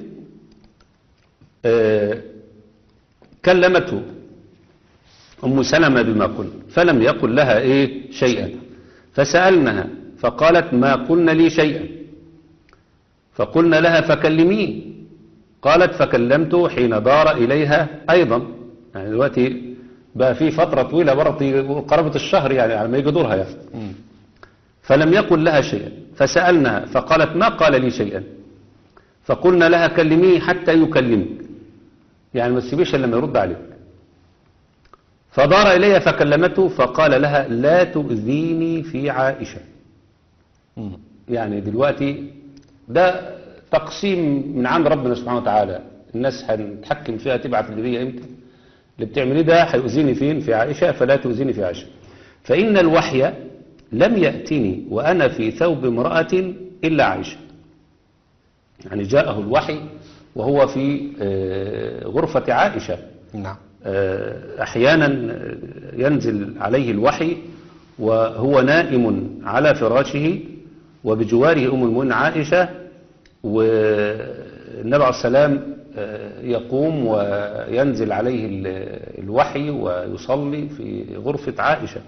آه كلمته أم سلمة بما قلنا فلم يقل لها إيه شيئا. فسألناها فقالت: ما قلنا لي شيئا. فقلنا لها: فكلميه. قالت: فكلمته حين دار إليها أيضا. يعني دلوقتي بقى في فترة طويلة برضه قرابة الشهر يعني على ما يجي دورها يعني. فلم يقل لها شيئا. فسألناها فقالت: ما قال لي شيئا. فقلنا لها: كلميه حتى يكلمك، يعني ما تسيبيش إلا لما يرد عليك. فدار إليها فكلمته فقال لها لا تؤذيني في عائشة. مم. يعني دلوقتي ده تقسيم من عند ربنا سبحانه وتعالى، الناس هنتحكم فيها تبعت اللي هي امتى. اللي بتعمليه ده هيؤذيني فين؟ في عائشة، فلا تؤذيني في عائشة. فإن الوحي لم يأتني وأنا في ثوب امرأة إلا عائشة. يعني جاءه الوحي وهو في آه، غرفة عائشة. نعم. آه، أحيانا ينزل عليه الوحي وهو نائم على فراشه وبجواره أم المؤمنين عائشة، والنبي عليه السلام آه، يقوم وينزل عليه ال- الوحي ويصلي في غرفة عائشة.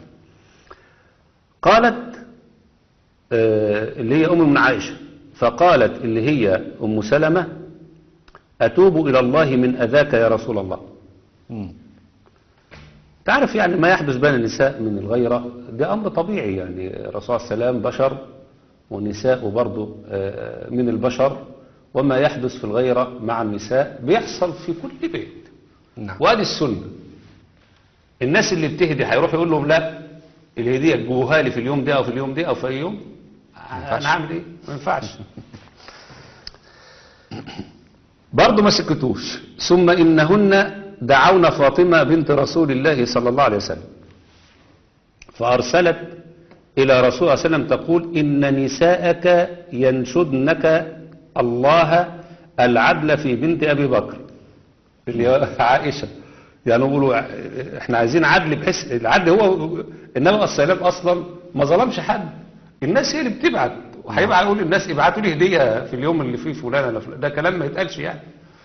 قالت آه، اللي هي أم المؤمنين عائشة، فقالت اللي هي أم سلمة أتوب إلى الله من أذاك يا رسول الله. مم. تعرف يعني ما يحدث بين النساء من الغيرة ده أمر طبيعي، يعني الرسول صلى الله عليه وسلم بشر والنساء برضه آه، من البشر، وما يحدث في الغيرة مع النساء بيحصل في كل بيت. نعم. وادي السنة. الناس اللي بتهدي هيروح يقول لهم لا الهدية تجوها لي في اليوم ده أو في اليوم ده أو في أي يوم، أنا هعمل إيه؟ ما ينفعش. برضه ما سكتوش. ثم إنهن دعونا فاطمة بنت رسول الله صلى الله عليه وسلم، فأرسلت إلى رسول الله صلى الله عليه وسلم تقول إن نساءك ينشدنك الله العدل في بنت أبي بكر، اللي هي عائشة. يعني يقولوا احنا عايزين عدل، بحيث العدل هو النبي عليه السلام أصلا ما ظلمش حد، الناس هي اللي بتبعت، وهيبقى يقول للناس ابعتوا لي هدية في اليوم اللي فيه فلان ولا فلان، ده كلام ما يتقالش يعني.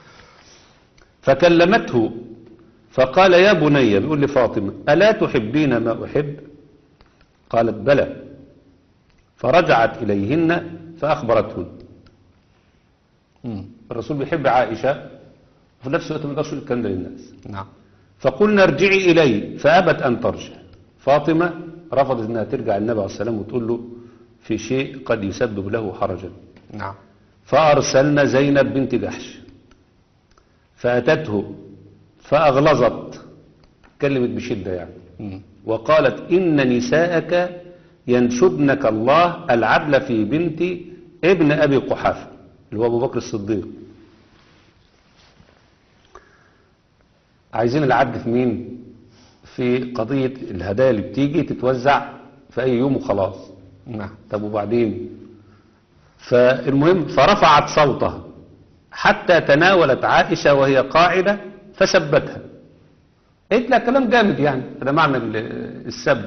فكلمته فقال يا بني، بيقول لفاطمة ألا تحبين ما أحب؟ قالت بلى. فرجعت إليهن فأخبرتهن. مم. الرسول بيحب عائشة وفي نفس الوقت ما يقدرش يقول الكلام ده للناس. نعم. فقلنا ارجعي إلي، فأبت أن ترجع. فاطمة رفضت أنها ترجع النبي عليه السلام وتقول له في شيء قد يسبب له حرجا. نعم. فأرسلنا زينب بنت جحش فأتته فأغلظت، كلمت بشدة يعني، مم. وقالت إن نساءك ينشدنك الله العدل في بنت ابن أبي قحافة اللي هو أبو بكر الصديق. عايزين العدل في مين؟ في قضية الهدايا اللي بتيجي تتوزع في أي يوم وخلاص. نعم. طب وبعدين؟ فالمهم فرفعت صوتها حتى تناولت عائشة وهي قاعدة فسبتها. قلت لها كلام جامد يعني، ده معنى ال- السب.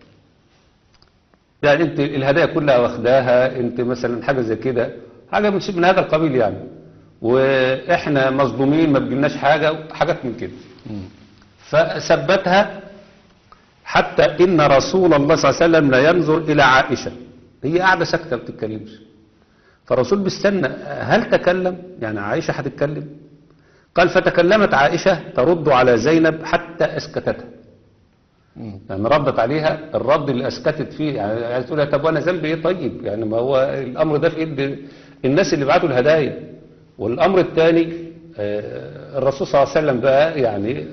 يعني انت الهدايا كلها واخداها انت مثلا، حاجة زي كده، حاجة من من هذا القبيل يعني، واحنا مظلومين ما بجلناش حاجة، حاجات من كده. مم. فثبتها حتى إن رسول الله صلى الله عليه وسلم لا ينظر إلى عائشة، هي قاعدة ساكتة ما بتتكلمش. فالرسول بيستنى هل تكلم، يعني عائشة هتتكلم؟ قال فتكلمت عائشة ترد على زينب حتى أسكتتها. مم. يعني ردت عليها الرد اللي أسكتت فيه، يعني عايز تقول لها طب وأنا ذنبي إيه؟ طيب يعني ما هو الأمر ده في إيد الناس اللي بعتوا الهدايا. والأمر الثاني آه، الرسول صلى الله عليه وسلم بقى يعني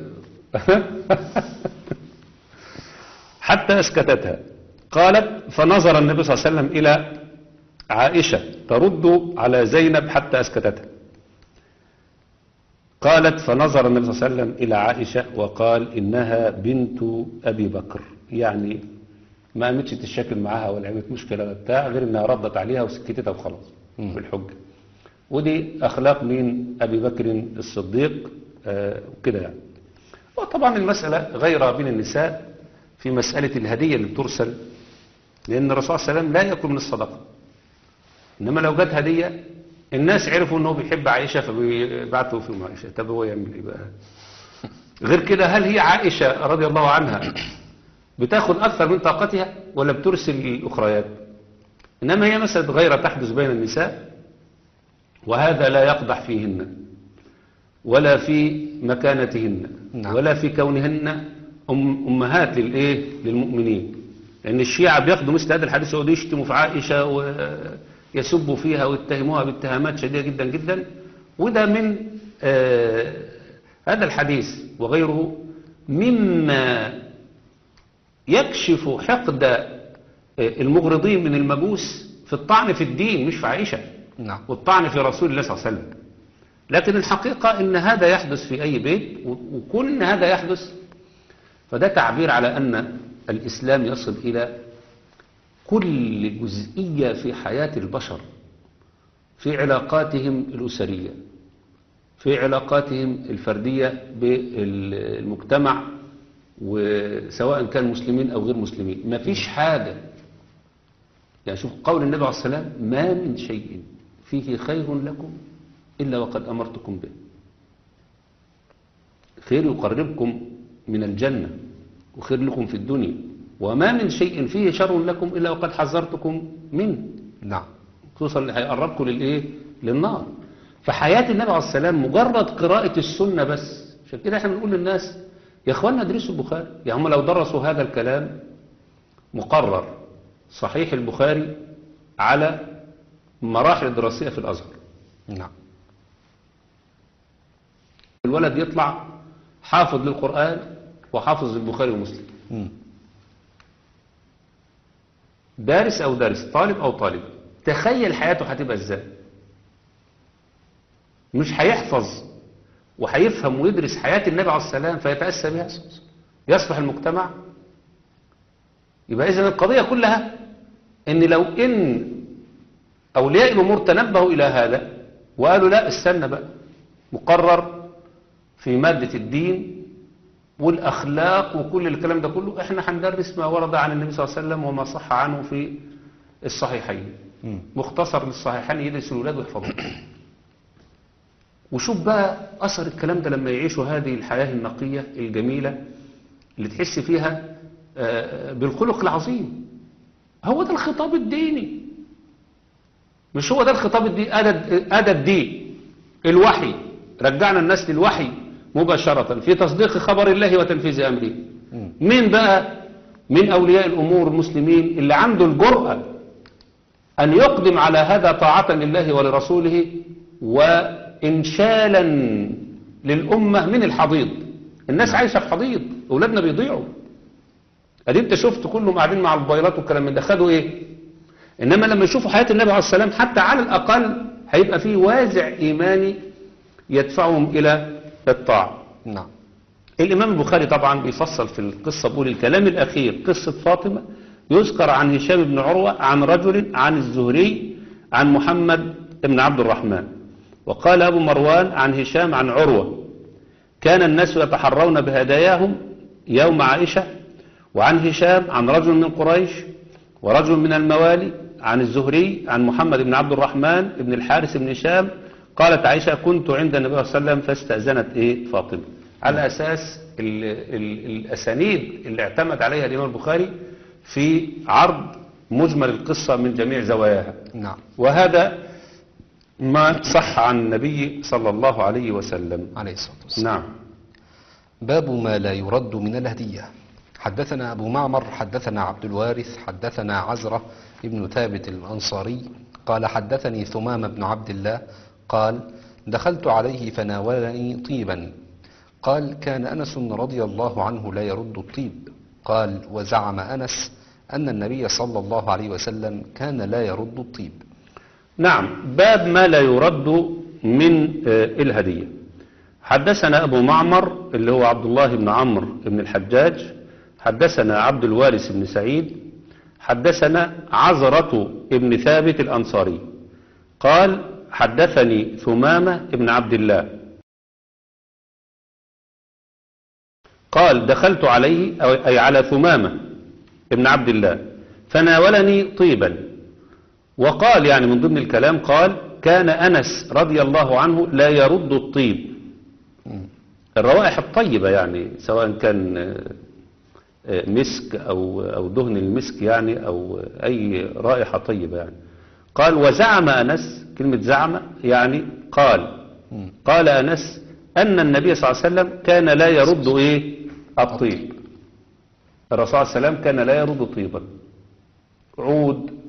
حتى أسكتتها. قالت فنظر النبي صلى الله عليه وسلم إلى عائشة ترد على زينب حتى أسكتتها. قالت فنظر النبي صلى الله عليه وسلم إلى عائشة وقال إنها بنت أبي بكر، يعني ما قامتش تشكل معاها ولا عملت مشكلة ولا بتاع، غير إنها ردت عليها وسكتتها وخلاص بالحجة. ودي أخلاق من أبي بكر الصديق آه وكده يعني. وطبعا المسألة غير بين النساء في مسألة الهدية اللي بترسل، لأن الرسول صلى الله عليه وسلم لا يأكل من الصدقة، إنما لو جت هدية الناس عرفوا أنه بيحب عائشة فبيبعتوا في عائشة. طب هو يعمل إيه بقى؟ غير كده هل هي عائشة رضي الله عنها بتاخد أكثر من طاقتها ولا بترسل الأخريات؟ إنما هي مسألة غير تحدث بين النساء، وهذا لا يقدح فيهن ولا في مكانتهن نعم. ولا في كونهن أم أمهات للإيه؟ للمؤمنين. لأن الشيعة بياخدوا مثل هذا الحديث ويقعدوا يشتموا في عائشة ويسبوا فيها ويتهموها باتهامات شديدة جدا جدا. وده من آه هذا الحديث وغيره مما يكشف حقد المغرضين من المجوس في الطعن في الدين، مش في عائشة، نعم. والطعن في رسول الله صلى الله عليه وسلم. لكن الحقيقة ان هذا يحدث في اي بيت، وكون ان هذا يحدث فده تعبير على ان الاسلام يصل الى كل جزئية في حياة البشر، في علاقاتهم الأسرية، في علاقاتهم الفردية بالمجتمع، وسواء كان مسلمين أو غير مسلمين. ما فيش حاجة، يعني شوف قول النبي عليه السلام: ما من شيء فيه خير لكم إلا وقد أمرتكم به. خير يقربكم من الجنة وخير لكم في الدنيا، وما من شيء فيه شر لكم إلا وقد حذرتكم منه. نعم. خصوصا اللي هيقربكم للإيه؟ للنار. فحياة النبي عليه السلام مجرد قراءة السنة بس. عشان كده احنا بنقول للناس يا اخوانا ادرسوا البخاري. يعني هم لو درسوا هذا الكلام مقرر صحيح البخاري على مراحل الدراسية في الأزهر، نعم. الولد يطلع حافظ للقرآن وحافظ للبخاري ومسلم، مم. دارس أو دارس، طالب أو طالب. تخيل حياته هتبقى ازاي. مش هيحفظ وهيفهم ويدرس حياة النبي عليه السلام فيتأسى بها، يصلح المجتمع. يبقى إذن القضية كلها ان لو ان أولياء الأمور تنبهوا إلى هذا وقالوا لا استنى بقى، مقرر في مادة الدين والأخلاق وكل الكلام ده كله احنا هندرس ما ورد عن النبي صلى الله عليه وسلم وما صح عنه في الصحيحين، مم. مختصر للصحيحين يدرس الولاد ويحفظوه. وشوف بقى أثر الكلام ده لما يعيشوا هذه الحياة النقية الجميلة اللي تحس فيها بالخلق العظيم. هو ده الخطاب الديني، مش هو ده الخطاب الديني. أدى الدين الوحي، رجعنا الناس للوحي مباشرة في تصديق خبر الله وتنفيذ أمره. مين بقى من أولياء الأمور المسلمين اللي عنده الجرأة أن يقدم على هذا طاعة لله ولرسوله وإنشالا للأمة من الحضيض؟ الناس عايشة في حضيض، أولادنا بيضيعوا. أدي أنت شفت كلهم قاعدين مع الموبايلات والكلام من ده، خدوا إيه؟ إنما لما يشوفوا حياة النبي عليه السلام حتى على الأقل هيبقى فيه وازع إيماني يدفعهم إلى الطاعة. نعم. الإمام البخاري طبعا بيفصل في القصة، بقول الكلام الأخير قصة فاطمة يذكر عن هشام بن عروة عن رجل عن الزهري عن محمد بن عبد الرحمن. وقال أبو مروان عن هشام عن عروة: كان الناس يتحرون بهداياهم يوم عائشة. وعن هشام عن رجل من قريش ورجل من الموالي عن الزهري عن محمد بن عبد الرحمن بن الحارث بن هشام قالت عائشة: كنت عند النبي صلى الله عليه وسلم فاستأذنت إيه فاطمة. على أساس ال ال الأسانيد اللي اعتمد عليها الإمام البخاري في عرض مجمل القصة من جميع زواياها. نعم. وهذا ما صح عن النبي صلى الله عليه وسلم عليه الصلاة والسلام. نعم. باب ما لا يرد من الهدية. حدثنا أبو معمر حدثنا عبد الوارث حدثنا عزرة ابن ثابت الأنصاري قال حدثني ثمام بن عبد الله قال: دخلت عليه فناولني طيبا. قال: كان أنس رضي الله عنه لا يرد الطيب. قال: وزعم أنس أن النبي صلى الله عليه وسلم كان لا يرد الطيب. نعم. باب ما لا يرد من الهدية. حدثنا أبو معمر اللي هو عبد الله بن عمرو بن الحجاج حدثنا عبد الوارث بن سعيد حدثنا عزرة بن ثابت الأنصاري قال: حدثني ثمامة بن عبد الله قال: دخلت عليه أي على ثمامة بن عبد الله فناولني طيبا. وقال يعني من ضمن الكلام قال: كان أنس رضي الله عنه لا يرد الطيب، الروائح الطيبة، يعني سواء كان مسك أو أو دهن المسك يعني أو أي رائحة طيبة يعني. قال: وزعم أنس، كلمة زعم يعني قال قال أنس أن النبي صلى الله عليه وسلم كان لا يرد إيه الطيب. الرسول صلى الله عليه وسلم كان لا يرد طيبا، عود،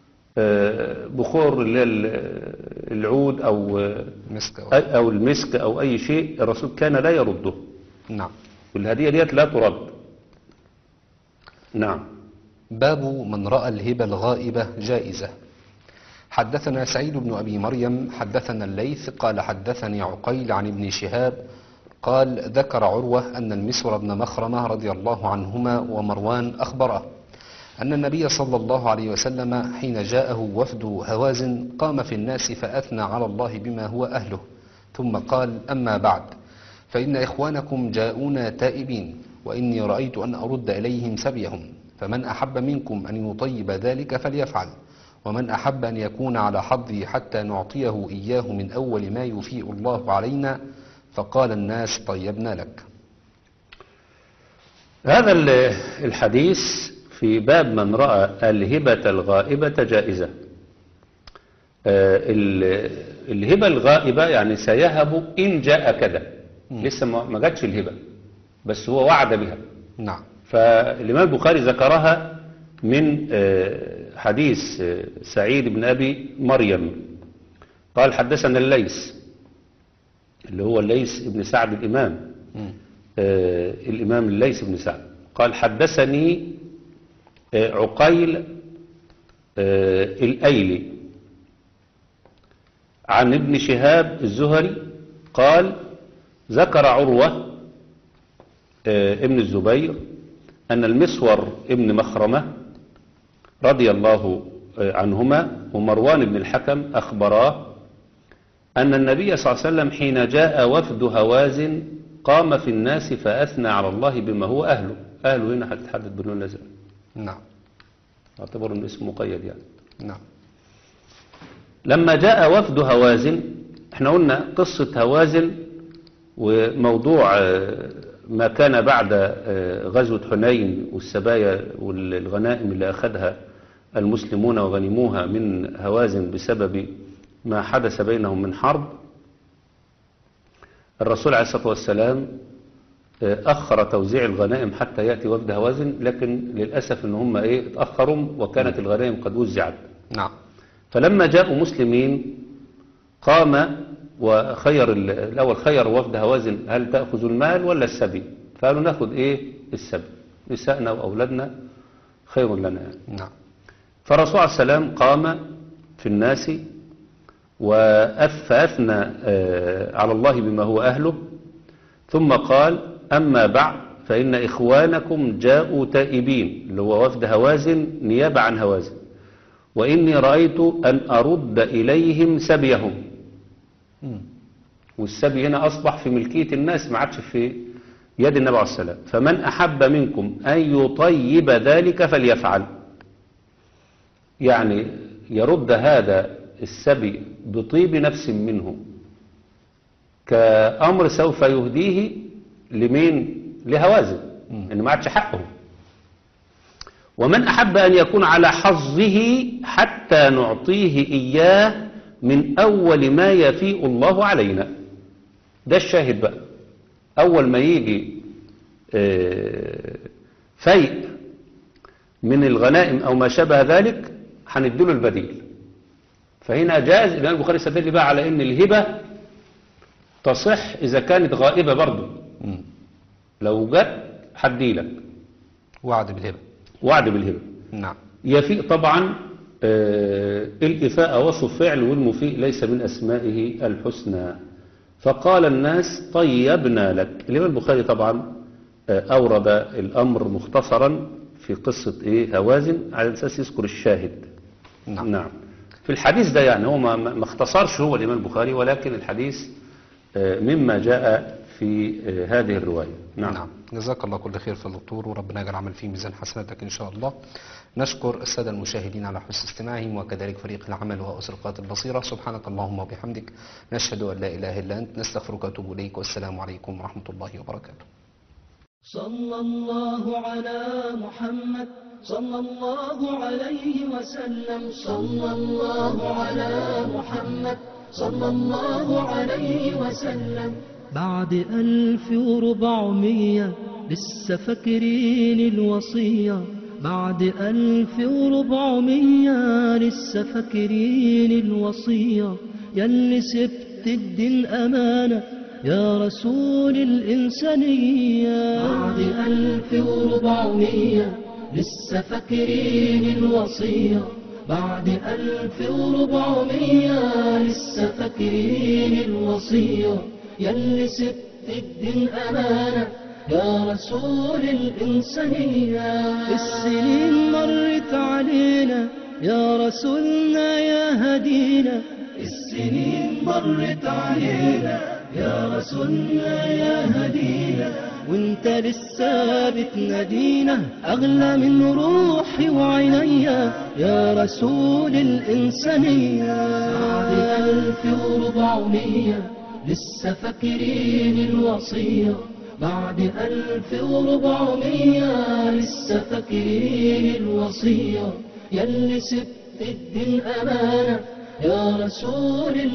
بخور العود أو مسك أو المسك أو أي شيء، الرسول كان لا يرده. نعم. والهدية ديت لا ترد. نعم. باب من رأى الهبة الغائبة جائزة. حدثنا سعيد بن أبي مريم حدثنا الليث قال حدثني عقيل عن ابن شهاب قال ذكر عروة أن المسور بن مخرمة رضي الله عنهما ومروان أخبره أن النبي صلى الله عليه وسلم حين جاءه وفد هوازن قام في الناس فأثنى على الله بما هو أهله، ثم قال أما بعد فإن إخوانكم جاءونا تائبين، وإني رأيت أن أرد إليهم سبيهم، فمن أحب منكم أن يطيب ذلك فليفعل، ومن أحب أن يكون على حظه حتى نعطيه إياه من أول ما يفيء الله علينا. فقال الناس طيبنا لك. هذا الحديث في باب من رأى الهبة الغائبة جائزة. الهبة الغائبة يعني سيهب إن جاء كذا، لسه ما جاتش الهبة بس هو وعد بها. نعم. فالإمام البخاري ذكرها من حديث سعيد بن أبي مريم قال حدثنا الليث اللي هو الليث بن سعد الإمام آه الإمام الليث بن سعد قال حدثني آه عقيل آه الأيلي عن ابن شهاب الزهري قال ذكر عروة آه ابن الزبير أن المسور ابن مخرمة رضي الله آه عنهما ومروان بن الحكم أخبراه أن النبي صلى الله عليه وسلم حين جاء وفد هوازن قام في الناس فأثنى على الله بما هو أهله. أهله هنا هتتحدد بالنون الأزرق. نعم. اعتبر أنه اسم مقيد يعني. نعم. لما جاء وفد هوازن، احنا قلنا قصة هوازن وموضوع ما كان بعد غزوة حنين والسبايا والغنائم اللي أخذها المسلمون وغنموها من هوازن بسبب ما حدث بينهم من حرب. الرسول عليه الصلاة والسلام أخر توزيع الغنائم حتى يأتي وفد هوازن، لكن للأسف إن هم إيه اتأخروا وكانت الغنائم قد وزعت. نعم. فلما جاءوا مسلمين قام وخير الأول خير وفد هوازن هل تأخذ المال ولا السبي؟ فقالوا نأخذ إيه السبي، نساءنا وأولادنا خير لنا يعني. نعم. فالرسول عليه السلام قام في الناس فأثنى على الله بما هو أهله، ثم قال أما بعد فإن إخوانكم جاءوا تائبين، اللي هو وفد هوازن نيابة عن هوازن، وإني رأيت أن أرد إليهم سبيهم. والسبي هنا أصبح في ملكية الناس ما عادش في يد النبي عليه السلام. فمن أحب منكم أن يطيب ذلك فليفعل، يعني يرد هذا السبي بطيب نفس منه كأمر سوف يهديه لمين؟ لهوازن، إنه ما عادش حقه. ومن أحب أن يكون على حظه حتى نعطيه إياه من أول ما يفيء الله علينا. ده الشاهد بقى، أول ما يجي فيء من الغنائم أو ما شابه ذلك هنديله البديل. فهنا جاز الإمام البخاري استدل بقى على أن الهبة تصح إذا كانت غائبة برضه. لو جت هديلك وعد بالهبة. وعد بالهبة. نعم. يفيء طبعا آه الإفاءة وصف فعل، والمفيء ليس من أسمائه الحسنى. فقال الناس طيبنا لك. الإمام البخاري طبعا آه أورد الأمر مختصرا في قصة إيه هوازن على أساس يذكر الشاهد. نعم. نعم. في الحديث ده يعني هو ما, ما اختصرش هو الإمام البخاري، ولكن الحديث آه مما جاء في آه هذه الرواية. نعم. نعم. جزاك الله كل خير في الدكتور، وربنا يجعل العمل فيه ميزان حسناتك إن شاء الله. نشكر السادة المشاهدين على حسن استماعهم، وكذلك فريق العمل وأسرقات البصيرة. سبحانك اللهم وبحمدك، نشهد أن لا إله إلا أنت، نستغفرك ونتوب إليك، والسلام عليكم ورحمة الله وبركاته. صلى الله على محمد صلى الله عليه وسلم. صلى الله على محمد صلى الله عليه وسلم. بعد ألف وربعمية لسه فاكرين الوصية. بعد ألف وربعمية لسه فاكرين الوصية. ياللي سبت الدين أمانة يا رسول الإنسانية. بعد ألف وربعمية لسه فاكرين الوصية، بعد ألف وربعمية لسه فاكرين الوصية، يلي سبت الدين أمانة يا رسول الإنسانية. السنين مرت علينا يا رسولنا يا هدينا، السنين مرت علينا يا رسولنا يا هدينا، وانت لسه بتنادينا أغلى من روحي وعينيا يا رسول الإنسانية. بعد ألف وربعمية لسه فاكرين الوصية، بعد ألف وربعمية لسه فاكرين الوصية، يلي سبت الدين أمانة يا رسول